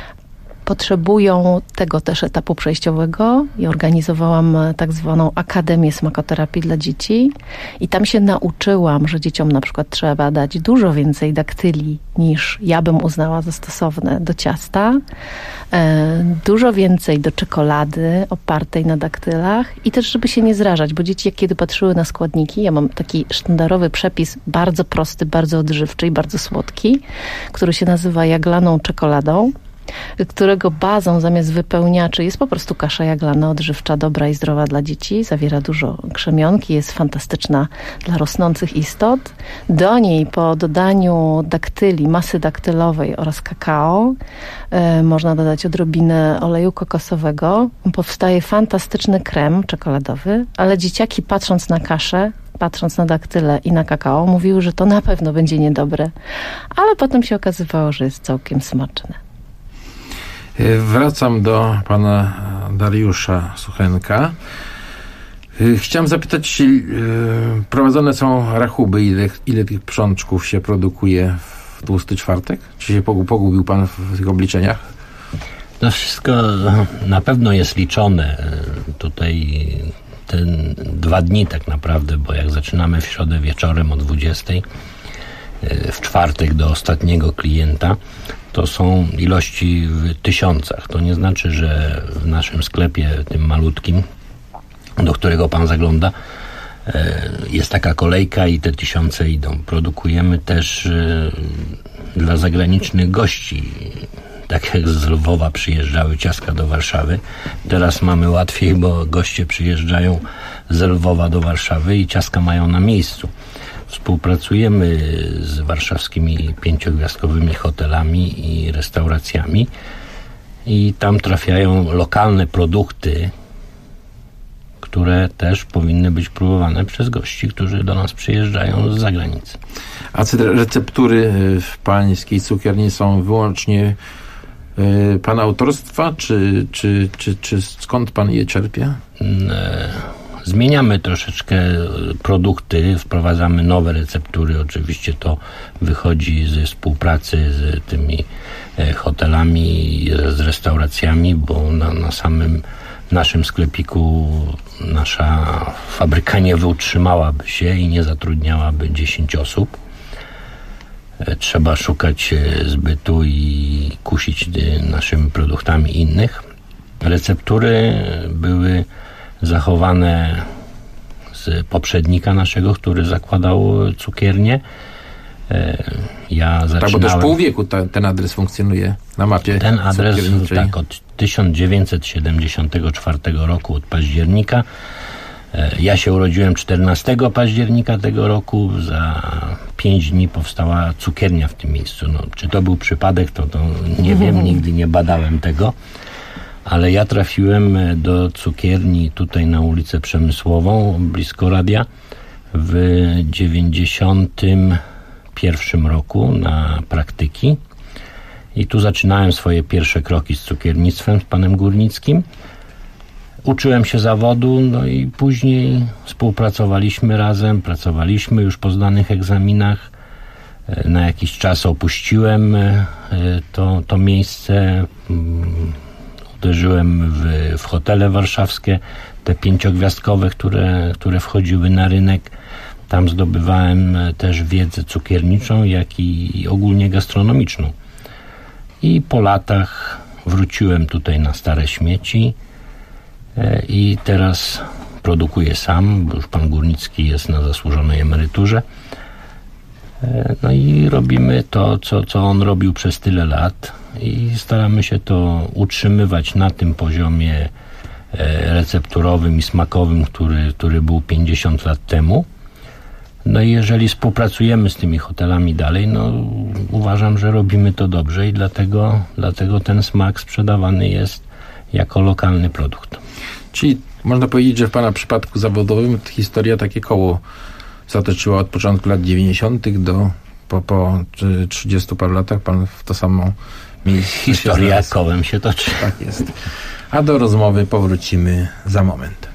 potrzebują tego też etapu przejściowego i organizowałam tak zwaną Akademię Smakoterapii dla dzieci i tam się nauczyłam, że dzieciom na przykład trzeba dać dużo więcej daktyli niż ja bym uznała za stosowne do ciasta, dużo więcej do czekolady opartej na daktylach i też żeby się nie zrażać, bo dzieci kiedy patrzyły na składniki, ja mam taki sztandarowy przepis bardzo prosty, bardzo odżywczy i bardzo słodki, który się nazywa jaglaną czekoladą, którego bazą zamiast wypełniaczy jest po prostu kasza jaglana, odżywcza, dobra i zdrowa dla dzieci. Zawiera dużo krzemionki, jest fantastyczna dla rosnących istot. Do niej po dodaniu daktyli, masy daktylowej oraz kakao można dodać odrobinę oleju kokosowego. Powstaje fantastyczny krem czekoladowy, ale dzieciaki patrząc na kaszę, patrząc na daktyle i na kakao, mówiły, że to na pewno będzie niedobre. Ale potem się okazywało, że jest całkiem smaczne. Wracam do pana Dariusza Suchenka. Chciałem zapytać, prowadzone są rachuby, ile tych przączków się produkuje w Tłusty Czwartek? Czy się pogubił pan w tych obliczeniach? To wszystko na pewno jest liczone. Tutaj te 2 dni tak naprawdę, bo jak zaczynamy w środę wieczorem o 20:00, w czwartek do ostatniego klienta, to są ilości w tysiącach. To nie znaczy, że w naszym sklepie, tym malutkim, do którego pan zagląda, jest taka kolejka i te tysiące idą. Produkujemy też dla zagranicznych gości. Tak jak z Lwowa przyjeżdżały ciastka do Warszawy. Teraz mamy łatwiej, bo goście przyjeżdżają z Lwowa do Warszawy i ciastka mają na miejscu. Współpracujemy z warszawskimi 5-gwiazdkowymi hotelami i restauracjami i tam trafiają lokalne produkty, które też powinny być próbowane przez gości, którzy do nas przyjeżdżają z zagranicy. A receptury w pańskiej cukierni są wyłącznie pana autorstwa, czy skąd pan je czerpie? Zmieniamy troszeczkę produkty, wprowadzamy nowe receptury. Oczywiście to wychodzi ze współpracy z tymi hotelami, z restauracjami, bo na samym naszym sklepiku nasza fabryka nie utrzymałaby się i nie zatrudniałaby 10 osób. Trzeba szukać zbytu i kusić naszymi produktami innych. Receptury były zachowane z poprzednika naszego, który zakładał cukiernię. Ja zaczynałem... Tak, bo też pół wieku ten adres funkcjonuje na mapie. Ten adres tak od 1974 roku, od października. Ja się urodziłem 14 października tego roku. Za 5 dni powstała cukiernia w tym miejscu. No, czy to był przypadek, to nie wiem, nigdy nie badałem tego. Ale ja trafiłem do cukierni tutaj na ulicę Przemysłową, blisko radia, w 91 roku na praktyki. I tu zaczynałem swoje pierwsze kroki z cukiernictwem z panem Górnickim. Uczyłem się zawodu, no i później współpracowaliśmy razem, pracowaliśmy już po zdanych egzaminach. Na jakiś czas opuściłem to miejsce. Uderzyłem w hotele warszawskie, te 5-gwiazdkowe, które wchodziły na rynek. Tam zdobywałem też wiedzę cukierniczą, jak i ogólnie gastronomiczną. I po latach wróciłem tutaj na Stare Śmieci i teraz produkuję sam, bo już pan Górnicki jest na zasłużonej emeryturze. No i robimy to, co on robił przez tyle lat i staramy się to utrzymywać na tym poziomie recepturowym i smakowym, który był 50 lat temu. No i jeżeli współpracujemy z tymi hotelami dalej, no uważam, że robimy to dobrze i dlatego ten smak sprzedawany jest jako lokalny produkt. Czyli można powiedzieć, że w pana przypadku zawodowym historia takie koło zatoczyła od początku lat 90. do po 30 paru latach pan w to samo miejsce. Historia kołem się toczy. Tak jest. A do rozmowy powrócimy za moment.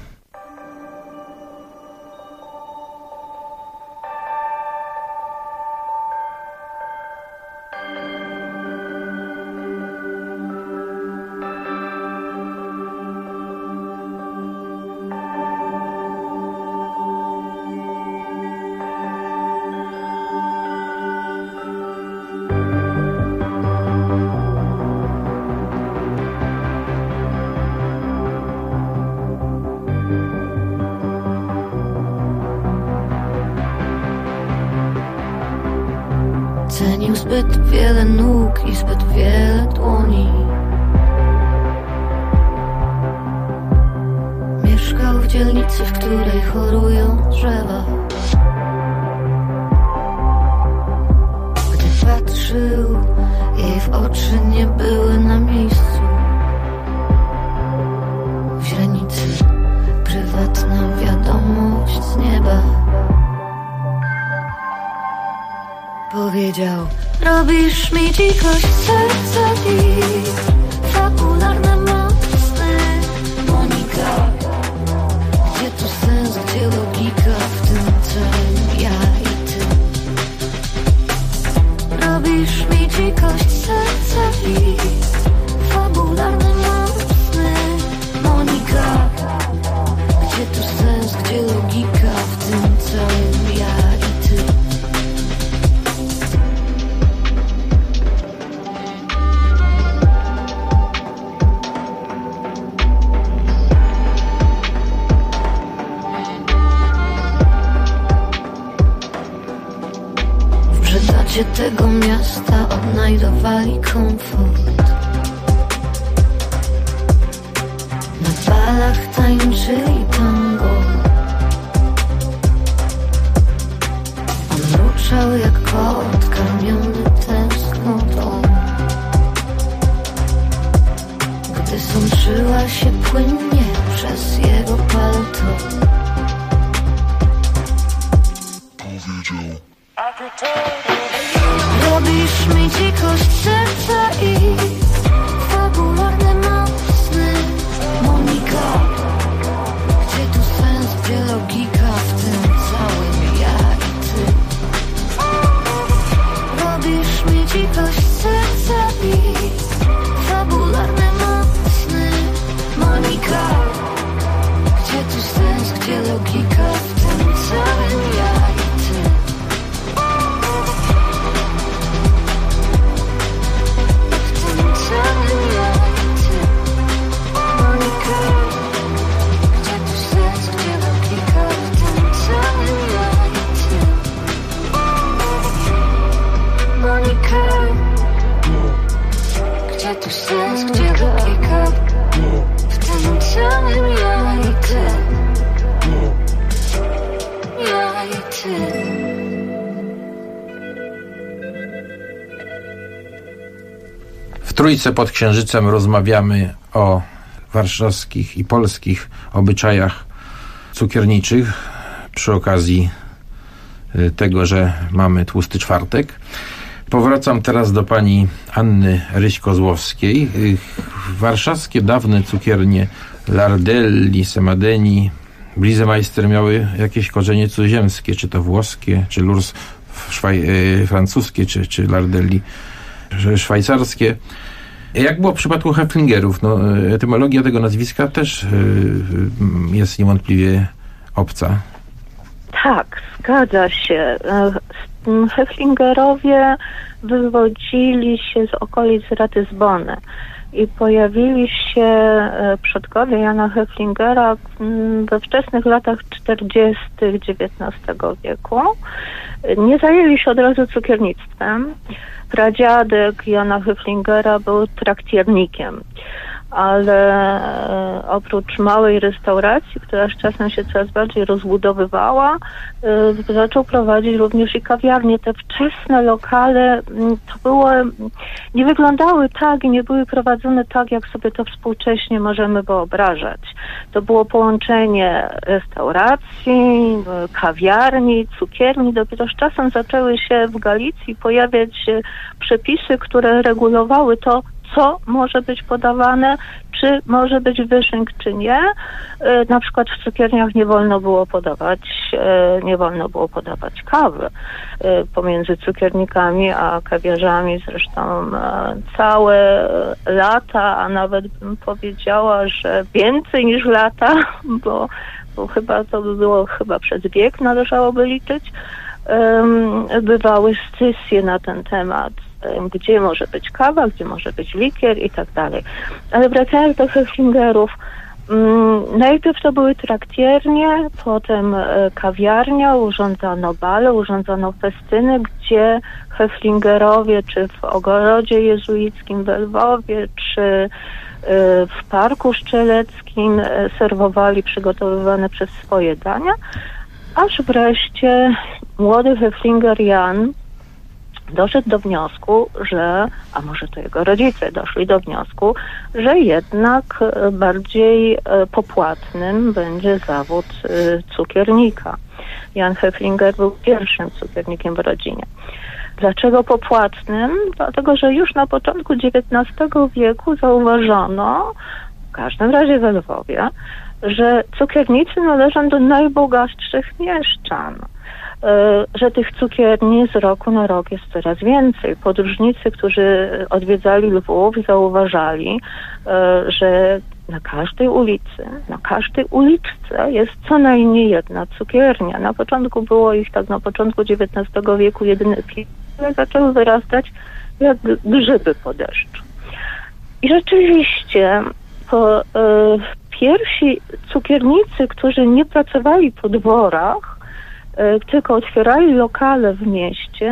Cenił zbyt wiele nóg i zbyt wiele dłoni. Mieszkał w dzielnicy, w której chorują drzewa. Gdy patrzył, jej w oczy nie były na miejscu. W źrenicy prywatna wiadomość z nieba. Powiedział: robisz mi dzikość serca, fabularne mocne, Ludzie tego miasta odnajdowali komfort. Na balach tańczyli tango. On ruszał jak kot karmiony tęsknotą. Gdy sączyła się płynnie przez jego palto, robisz mi dzikość serca i fabularne mocny. Monika, gdzie tu sens, gdzie logika w tym całym ja i ty? Robisz mi dzikość serca i fabularne mocny. Monika, gdzie tu sens, gdzie logika w tym całym ja i ty? Gdzie tu sens, gdzie logika w tym całym ja i ty? Ja i ty. W Trójce pod Księżycem rozmawiamy o warszawskich i polskich obyczajach cukierniczych przy okazji tego, że mamy Tłusty Czwartek. Powracam teraz do pani Anny Ryś-Kozłowskiej. Warszawskie dawne cukiernie Lardelli, Semadeni, Blisemeister miały jakieś korzenie cudzoziemskie, czy to włoskie, czy Lurs francuskie, czy Lardelli szwajcarskie. Jak było w przypadku Heflingerów? No, etymologia tego nazwiska też jest niewątpliwie obca. Tak, zgadza się. Heflingerowie wywodzili się z okolic Ratyzbony i pojawili się przodkowie Jana Heflingera we wczesnych latach 40. XIX wieku. Nie zajęli się od razu cukiernictwem. Pradziadek Jana Heflingera był traktiernikiem, ale oprócz małej restauracji, która z czasem się coraz bardziej rozbudowywała, zaczął prowadzić również i kawiarnie. Te wczesne lokale nie wyglądały tak i nie były prowadzone tak, jak sobie to współcześnie możemy wyobrażać. To było połączenie restauracji, kawiarni, cukierni. Dopiero z czasem zaczęły się w Galicji pojawiać przepisy, które regulowały to, co może być podawane, czy może być wyszynk, czy nie. Na przykład w cukierniach nie wolno było podawać kawy pomiędzy cukiernikami a kawiarzami. Zresztą całe lata, a nawet bym powiedziała, że więcej niż lata, bo chyba to by było przez wiek należałoby liczyć, bywały scysje na ten temat. Gdzie może być kawa, gdzie może być likier i tak dalej. Ale wracając do Heflingerów, najpierw to były traktiernie, potem kawiarnia, urządzano bale, urządzano festyny, gdzie Heflingerowie, czy w Ogrodzie Jezuickim w Lwowie, czy w Parku Szczeleckim serwowali przygotowywane przez swoje dania, aż wreszcie młody Heflinger Jan doszedł do wniosku, a może to jego rodzice doszli do wniosku, że jednak bardziej popłatnym będzie zawód cukiernika. Jan Heflinger był pierwszym cukiernikiem w rodzinie. Dlaczego popłatnym? Dlatego, że już na początku XIX wieku zauważono, w każdym razie w Lwowie, że cukiernicy należą do najbogatszych mieszczan. Że tych cukierni z roku na rok jest coraz więcej. Podróżnicy, którzy odwiedzali Lwów, zauważali, że na każdej ulicy, na każdej uliczce jest co najmniej jedna cukiernia. Na początku było ich tak, na początku XIX wieku jedyne 5, ale zaczęły wyrastać jak grzyby po deszczu. I rzeczywiście pierwsi cukiernicy, którzy nie pracowali po dworach, tylko otwierali lokale w mieście,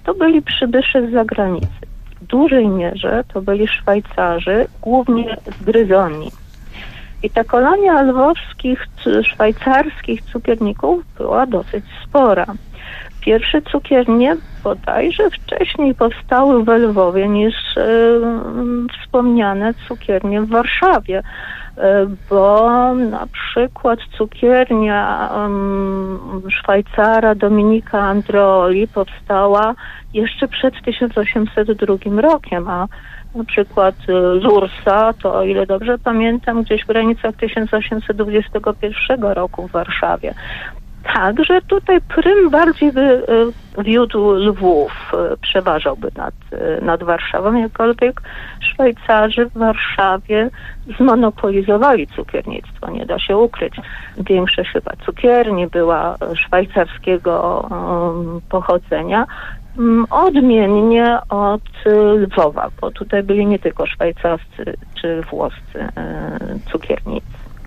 to byli przybysze z zagranicy. W dużej mierze to byli Szwajcarzy, głównie z Gryzonii. I ta kolonia lwowskich, szwajcarskich cukierników była dosyć spora. Pierwsze cukiernie bodajże wcześniej powstały w Lwowie niż wspomniane cukiernie w Warszawie, bo na przykład cukiernia Szwajcara Dominika Andreoli powstała jeszcze przed 1802 rokiem, a na przykład Lursa, to o ile dobrze pamiętam, gdzieś w granicach 1821 roku w Warszawie. Także tutaj prym bardziej by wiódł Lwów, przeważałby nad Warszawą, jakkolwiek Szwajcarzy w Warszawie zmonopolizowali cukiernictwo, nie da się ukryć. Większość chyba cukierni była szwajcarskiego pochodzenia, odmiennie od Lwowa, bo tutaj byli nie tylko szwajcarscy czy włoscy cukiernicy.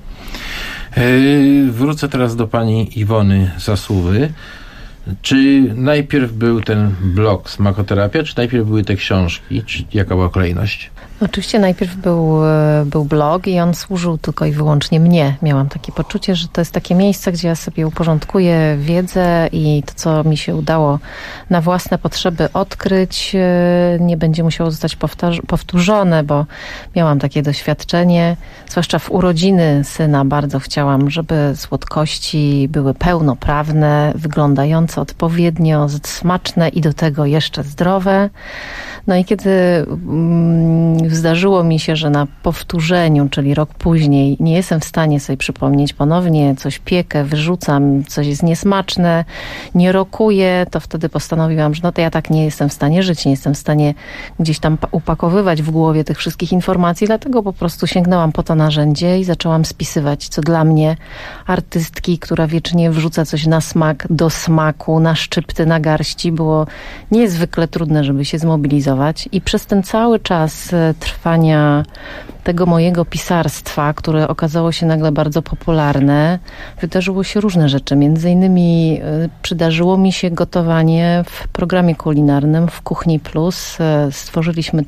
Wrócę teraz do pani Iwony Zasuwy. Czy najpierw był ten blog Smakoterapia, czy najpierw były te książki? Czy jaka była kolejność? Oczywiście najpierw był blog i on służył tylko i wyłącznie mnie. Miałam takie poczucie, że to jest takie miejsce, gdzie ja sobie uporządkuję wiedzę i to, co mi się udało na własne potrzeby odkryć, nie będzie musiało zostać powtórzone, bo miałam takie doświadczenie, zwłaszcza w urodziny syna bardzo chciałam, żeby słodkości były pełnoprawne, wyglądające odpowiednio, smaczne i do tego jeszcze zdrowe. No i kiedy zdarzyło mi się, że na powtórzeniu, czyli rok później, nie jestem w stanie sobie przypomnieć ponownie, coś piekę, wyrzucam, coś jest niesmaczne, nie rokuję, to wtedy postanowiłam, że no to ja tak nie jestem w stanie żyć, nie jestem w stanie gdzieś tam upakowywać w głowie tych wszystkich informacji, dlatego po prostu sięgnęłam po to narzędzie i zaczęłam spisywać, co dla mnie, artystki, która wiecznie wrzuca coś na smak, do smaku, na szczypty, na garści, było niezwykle trudne, żeby się zmobilizować i przez ten cały czas trwania tego mojego pisarstwa, które okazało się nagle bardzo popularne, wydarzyło się różne rzeczy. Między innymi przydarzyło mi się gotowanie w programie kulinarnym w Kuchni Plus. Stworzyliśmy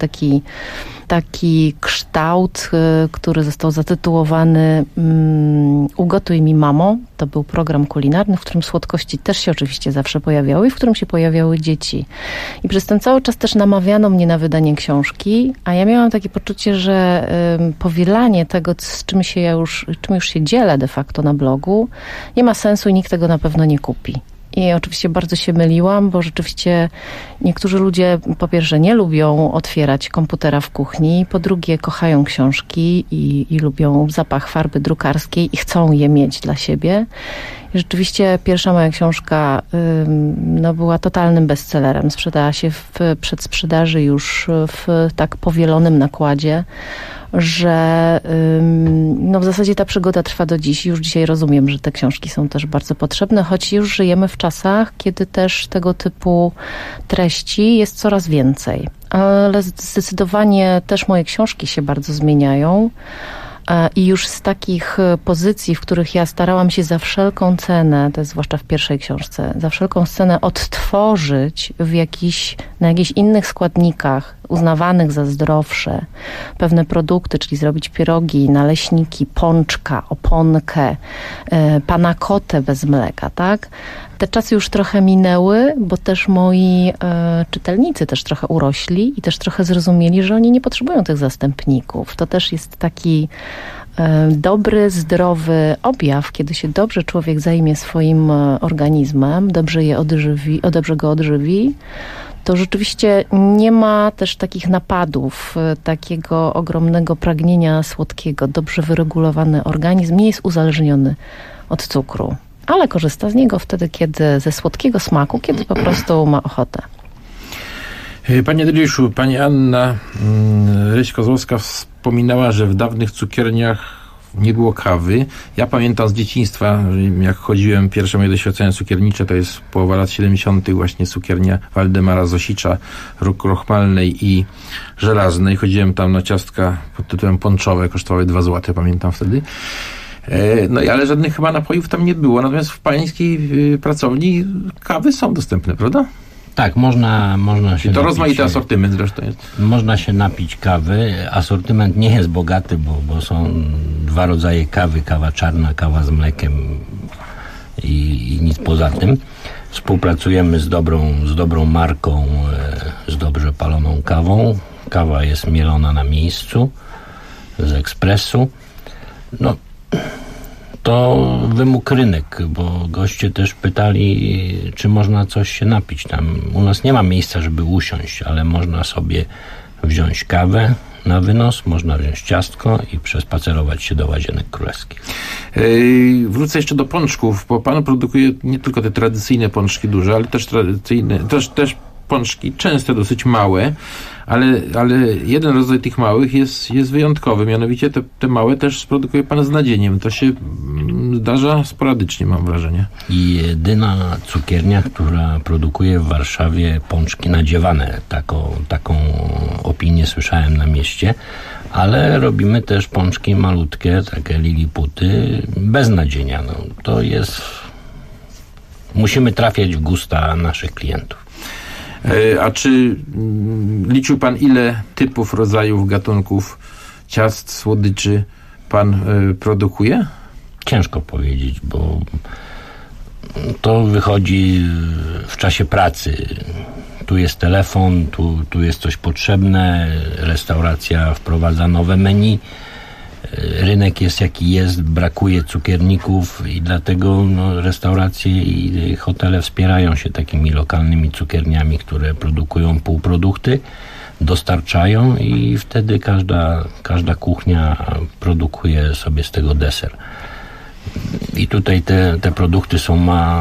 taki kształt, który został zatytułowany Ugotuj mi, mamo. To był program kulinarny, w którym słodkości też się oczywiście zawsze pojawiały i w którym się pojawiały dzieci. I przez ten cały czas też namawiano mnie na wydanie książki, a ja miałam takie poczucie, że powielanie tego, czym już się dzielę de facto na blogu, nie ma sensu i nikt tego na pewno nie kupi. I oczywiście bardzo się myliłam, bo rzeczywiście niektórzy ludzie po pierwsze nie lubią otwierać komputera w kuchni, po drugie kochają książki i lubią zapach farby drukarskiej i chcą je mieć dla siebie. I rzeczywiście pierwsza moja książka była totalnym bestsellerem. Sprzedała się w przedsprzedaży już w tak powielonym nakładzie, że w zasadzie ta przygoda trwa do dziś. Już dzisiaj rozumiem, że te książki są też bardzo potrzebne, choć już żyjemy w czasach, kiedy też tego typu treści jest coraz więcej. Ale zdecydowanie też moje książki się bardzo zmieniają. I już z takich pozycji, w których ja starałam się za wszelką cenę, to jest zwłaszcza w pierwszej książce, za wszelką cenę odtworzyć na jakichś innych składnikach uznawanych za zdrowsze pewne produkty, czyli zrobić pierogi, naleśniki, pączka, oponkę, panna cottę bez mleka, tak? Te czasy już trochę minęły, bo też moi czytelnicy też trochę urośli i też trochę zrozumieli, że oni nie potrzebują tych zastępników. To też jest taki dobry, zdrowy objaw, kiedy się dobrze człowiek zajmie swoim organizmem, dobrze go odżywi, to rzeczywiście nie ma też takich napadów, takiego ogromnego pragnienia słodkiego. Dobrze wyregulowany organizm nie jest uzależniony od cukru, ale korzysta z niego wtedy, kiedy ze słodkiego smaku, kiedy po prostu ma ochotę. Panie Dariuszu, pani Anna Ryś-Kozłowska wspominała, że w dawnych cukierniach nie było kawy. Ja pamiętam z dzieciństwa, jak chodziłem, pierwsze moje doświadczenia cukiernicze to jest połowa lat 70. właśnie cukiernia Waldemara Zosicza, Róg Krochmalnej i Żelaznej. Chodziłem tam na ciastka pod tytułem ponczowe, kosztowały 2 zł, pamiętam wtedy. Ale żadnych chyba napojów tam nie było. Natomiast w pańskiej pracowni kawy są dostępne, prawda? Tak, można się I to napić, rozmaity asortyment zresztą jest. Można się napić kawy. Asortyment nie jest bogaty, bo są 2 rodzaje kawy. Kawa czarna, kawa z mlekiem i nic poza tym. Współpracujemy z dobrą marką, z dobrze paloną kawą. Kawa jest mielona na miejscu z ekspresu. No, to wymóg rynek, bo goście też pytali, czy można coś się napić tam. U nas nie ma miejsca, żeby usiąść, ale można sobie wziąć kawę na wynos, można wziąć ciastko i przespacerować się do Łazienek Królewskich. Wrócę jeszcze do pączków, bo pan produkuje nie tylko te tradycyjne pączki duże, ale też tradycyjne, też pączki często dosyć małe, ale jeden rodzaj tych małych jest wyjątkowy, mianowicie te małe też produkuje pan z nadzieniem. To się zdarza sporadycznie, mam wrażenie. Jedyna cukiernia, która produkuje w Warszawie pączki nadziewane. Taką opinię słyszałem na mieście, ale robimy też pączki malutkie, takie liliputy, bez nadzienia. No, to jest... Musimy trafiać w gusta naszych klientów. A czy liczył pan, ile typów, rodzajów, gatunków ciast, słodyczy pan produkuje? Ciężko powiedzieć, bo to wychodzi w czasie pracy. Tu jest telefon, tu jest coś potrzebne, restauracja wprowadza nowe menu, rynek jest jaki jest, brakuje cukierników i dlatego restauracje i hotele wspierają się takimi lokalnymi cukierniami, które produkują półprodukty, dostarczają i wtedy każda kuchnia produkuje sobie z tego deser. I tutaj te produkty ma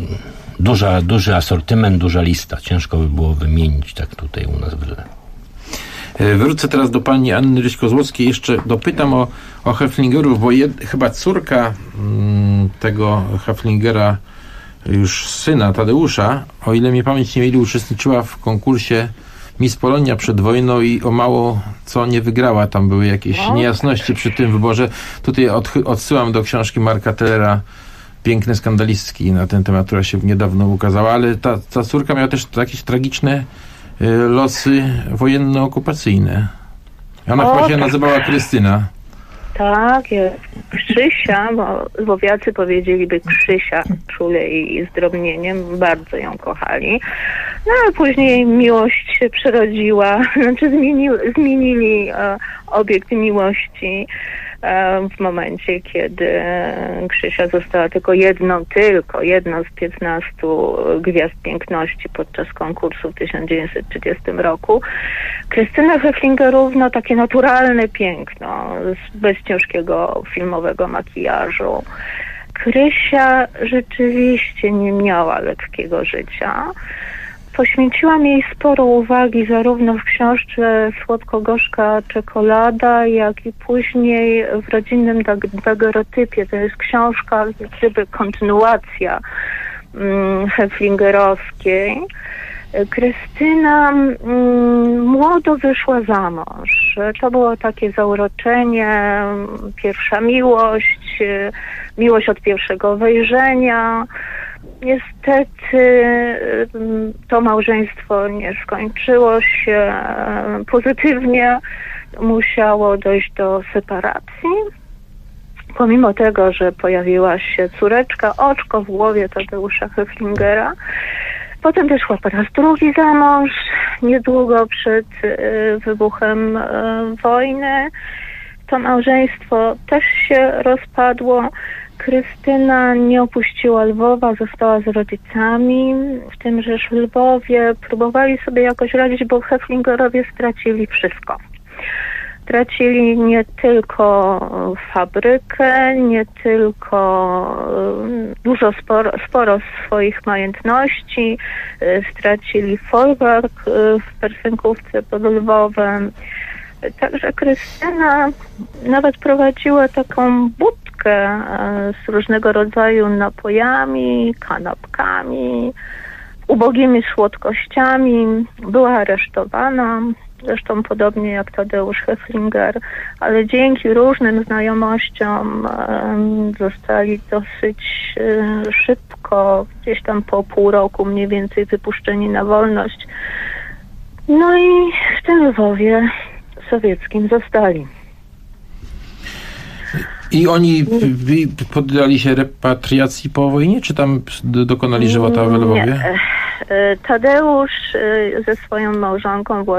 duży asortyment, duża lista. Ciężko by było wymienić tak tutaj u nas w Ryle. Wrócę teraz do pani Anny Ryśko-Złockiej. Jeszcze dopytam o Haflingerów, bo chyba córka tego Haflingera, już syna Tadeusza, o ile mnie pamięć nie myli, uczestniczyła w konkursie Miss Polonia przed wojną i o mało co nie wygrała. Tam były jakieś niejasności przy tym wyborze. Tutaj odsyłam do książki Marka Tellera Piękne skandalistki na ten temat, która się niedawno ukazała, ale ta córka miała też jakieś tragiczne losy wojenno-okupacyjne. Ona chyba się nazywała Krystyna. Tak, jest. Krzysia, bo Lwowiacy powiedzieliby Krzysia czule i zdrobnieniem, bardzo ją kochali. No a później miłość się przerodziła, znaczy zmienili obiekt miłości w momencie, kiedy Krzysia została tylko jedną z 15 gwiazd piękności podczas konkursu w 1930 roku. Krystyna Haflingerów, takie naturalne piękno, bez ciężkiego filmowego makijażu. Krysia rzeczywiście nie miała lekkiego życia. Poświęciłam jej sporo uwagi zarówno w książce Słodko-gorzka czekolada, jak i później w rodzinnym dagerotypie. To jest książka, gdyby kontynuacja Haflingerowskiej. Krystyna młodo wyszła za mąż. To było takie zauroczenie, pierwsza miłość od pierwszego wejrzenia. Niestety to małżeństwo nie skończyło się pozytywnie. Musiało dojść do separacji. Pomimo tego, że pojawiła się córeczka, oczko w głowie Tadeusza Haflingera. Potem wyszła po raz drugi za mąż, niedługo przed wybuchem wojny. To małżeństwo też się rozpadło. Krystyna nie opuściła Lwowa, została z rodzicami. W tymże w Lwowie próbowali sobie jakoś radzić, bo Haflingerowie stracili wszystko. Tracili nie tylko fabrykę, nie tylko sporo swoich majątności, stracili folwark w Persynkówce pod Lwowem. Także Krystyna nawet prowadziła taką budkę z różnego rodzaju napojami, kanapkami, ubogimi słodkościami. Była aresztowana. zresztą podobnie jak Tadeusz Heflinger, ale dzięki różnym znajomościom zostali dosyć szybko, gdzieś tam po pół roku mniej więcej wypuszczeni na wolność. No i w tym Lwowie sowieckim zostali. I oni poddali się repatriacji po wojnie, czy tam dokonali żywota w Lwowie? Nie. Tadeusz ze swoją małżonką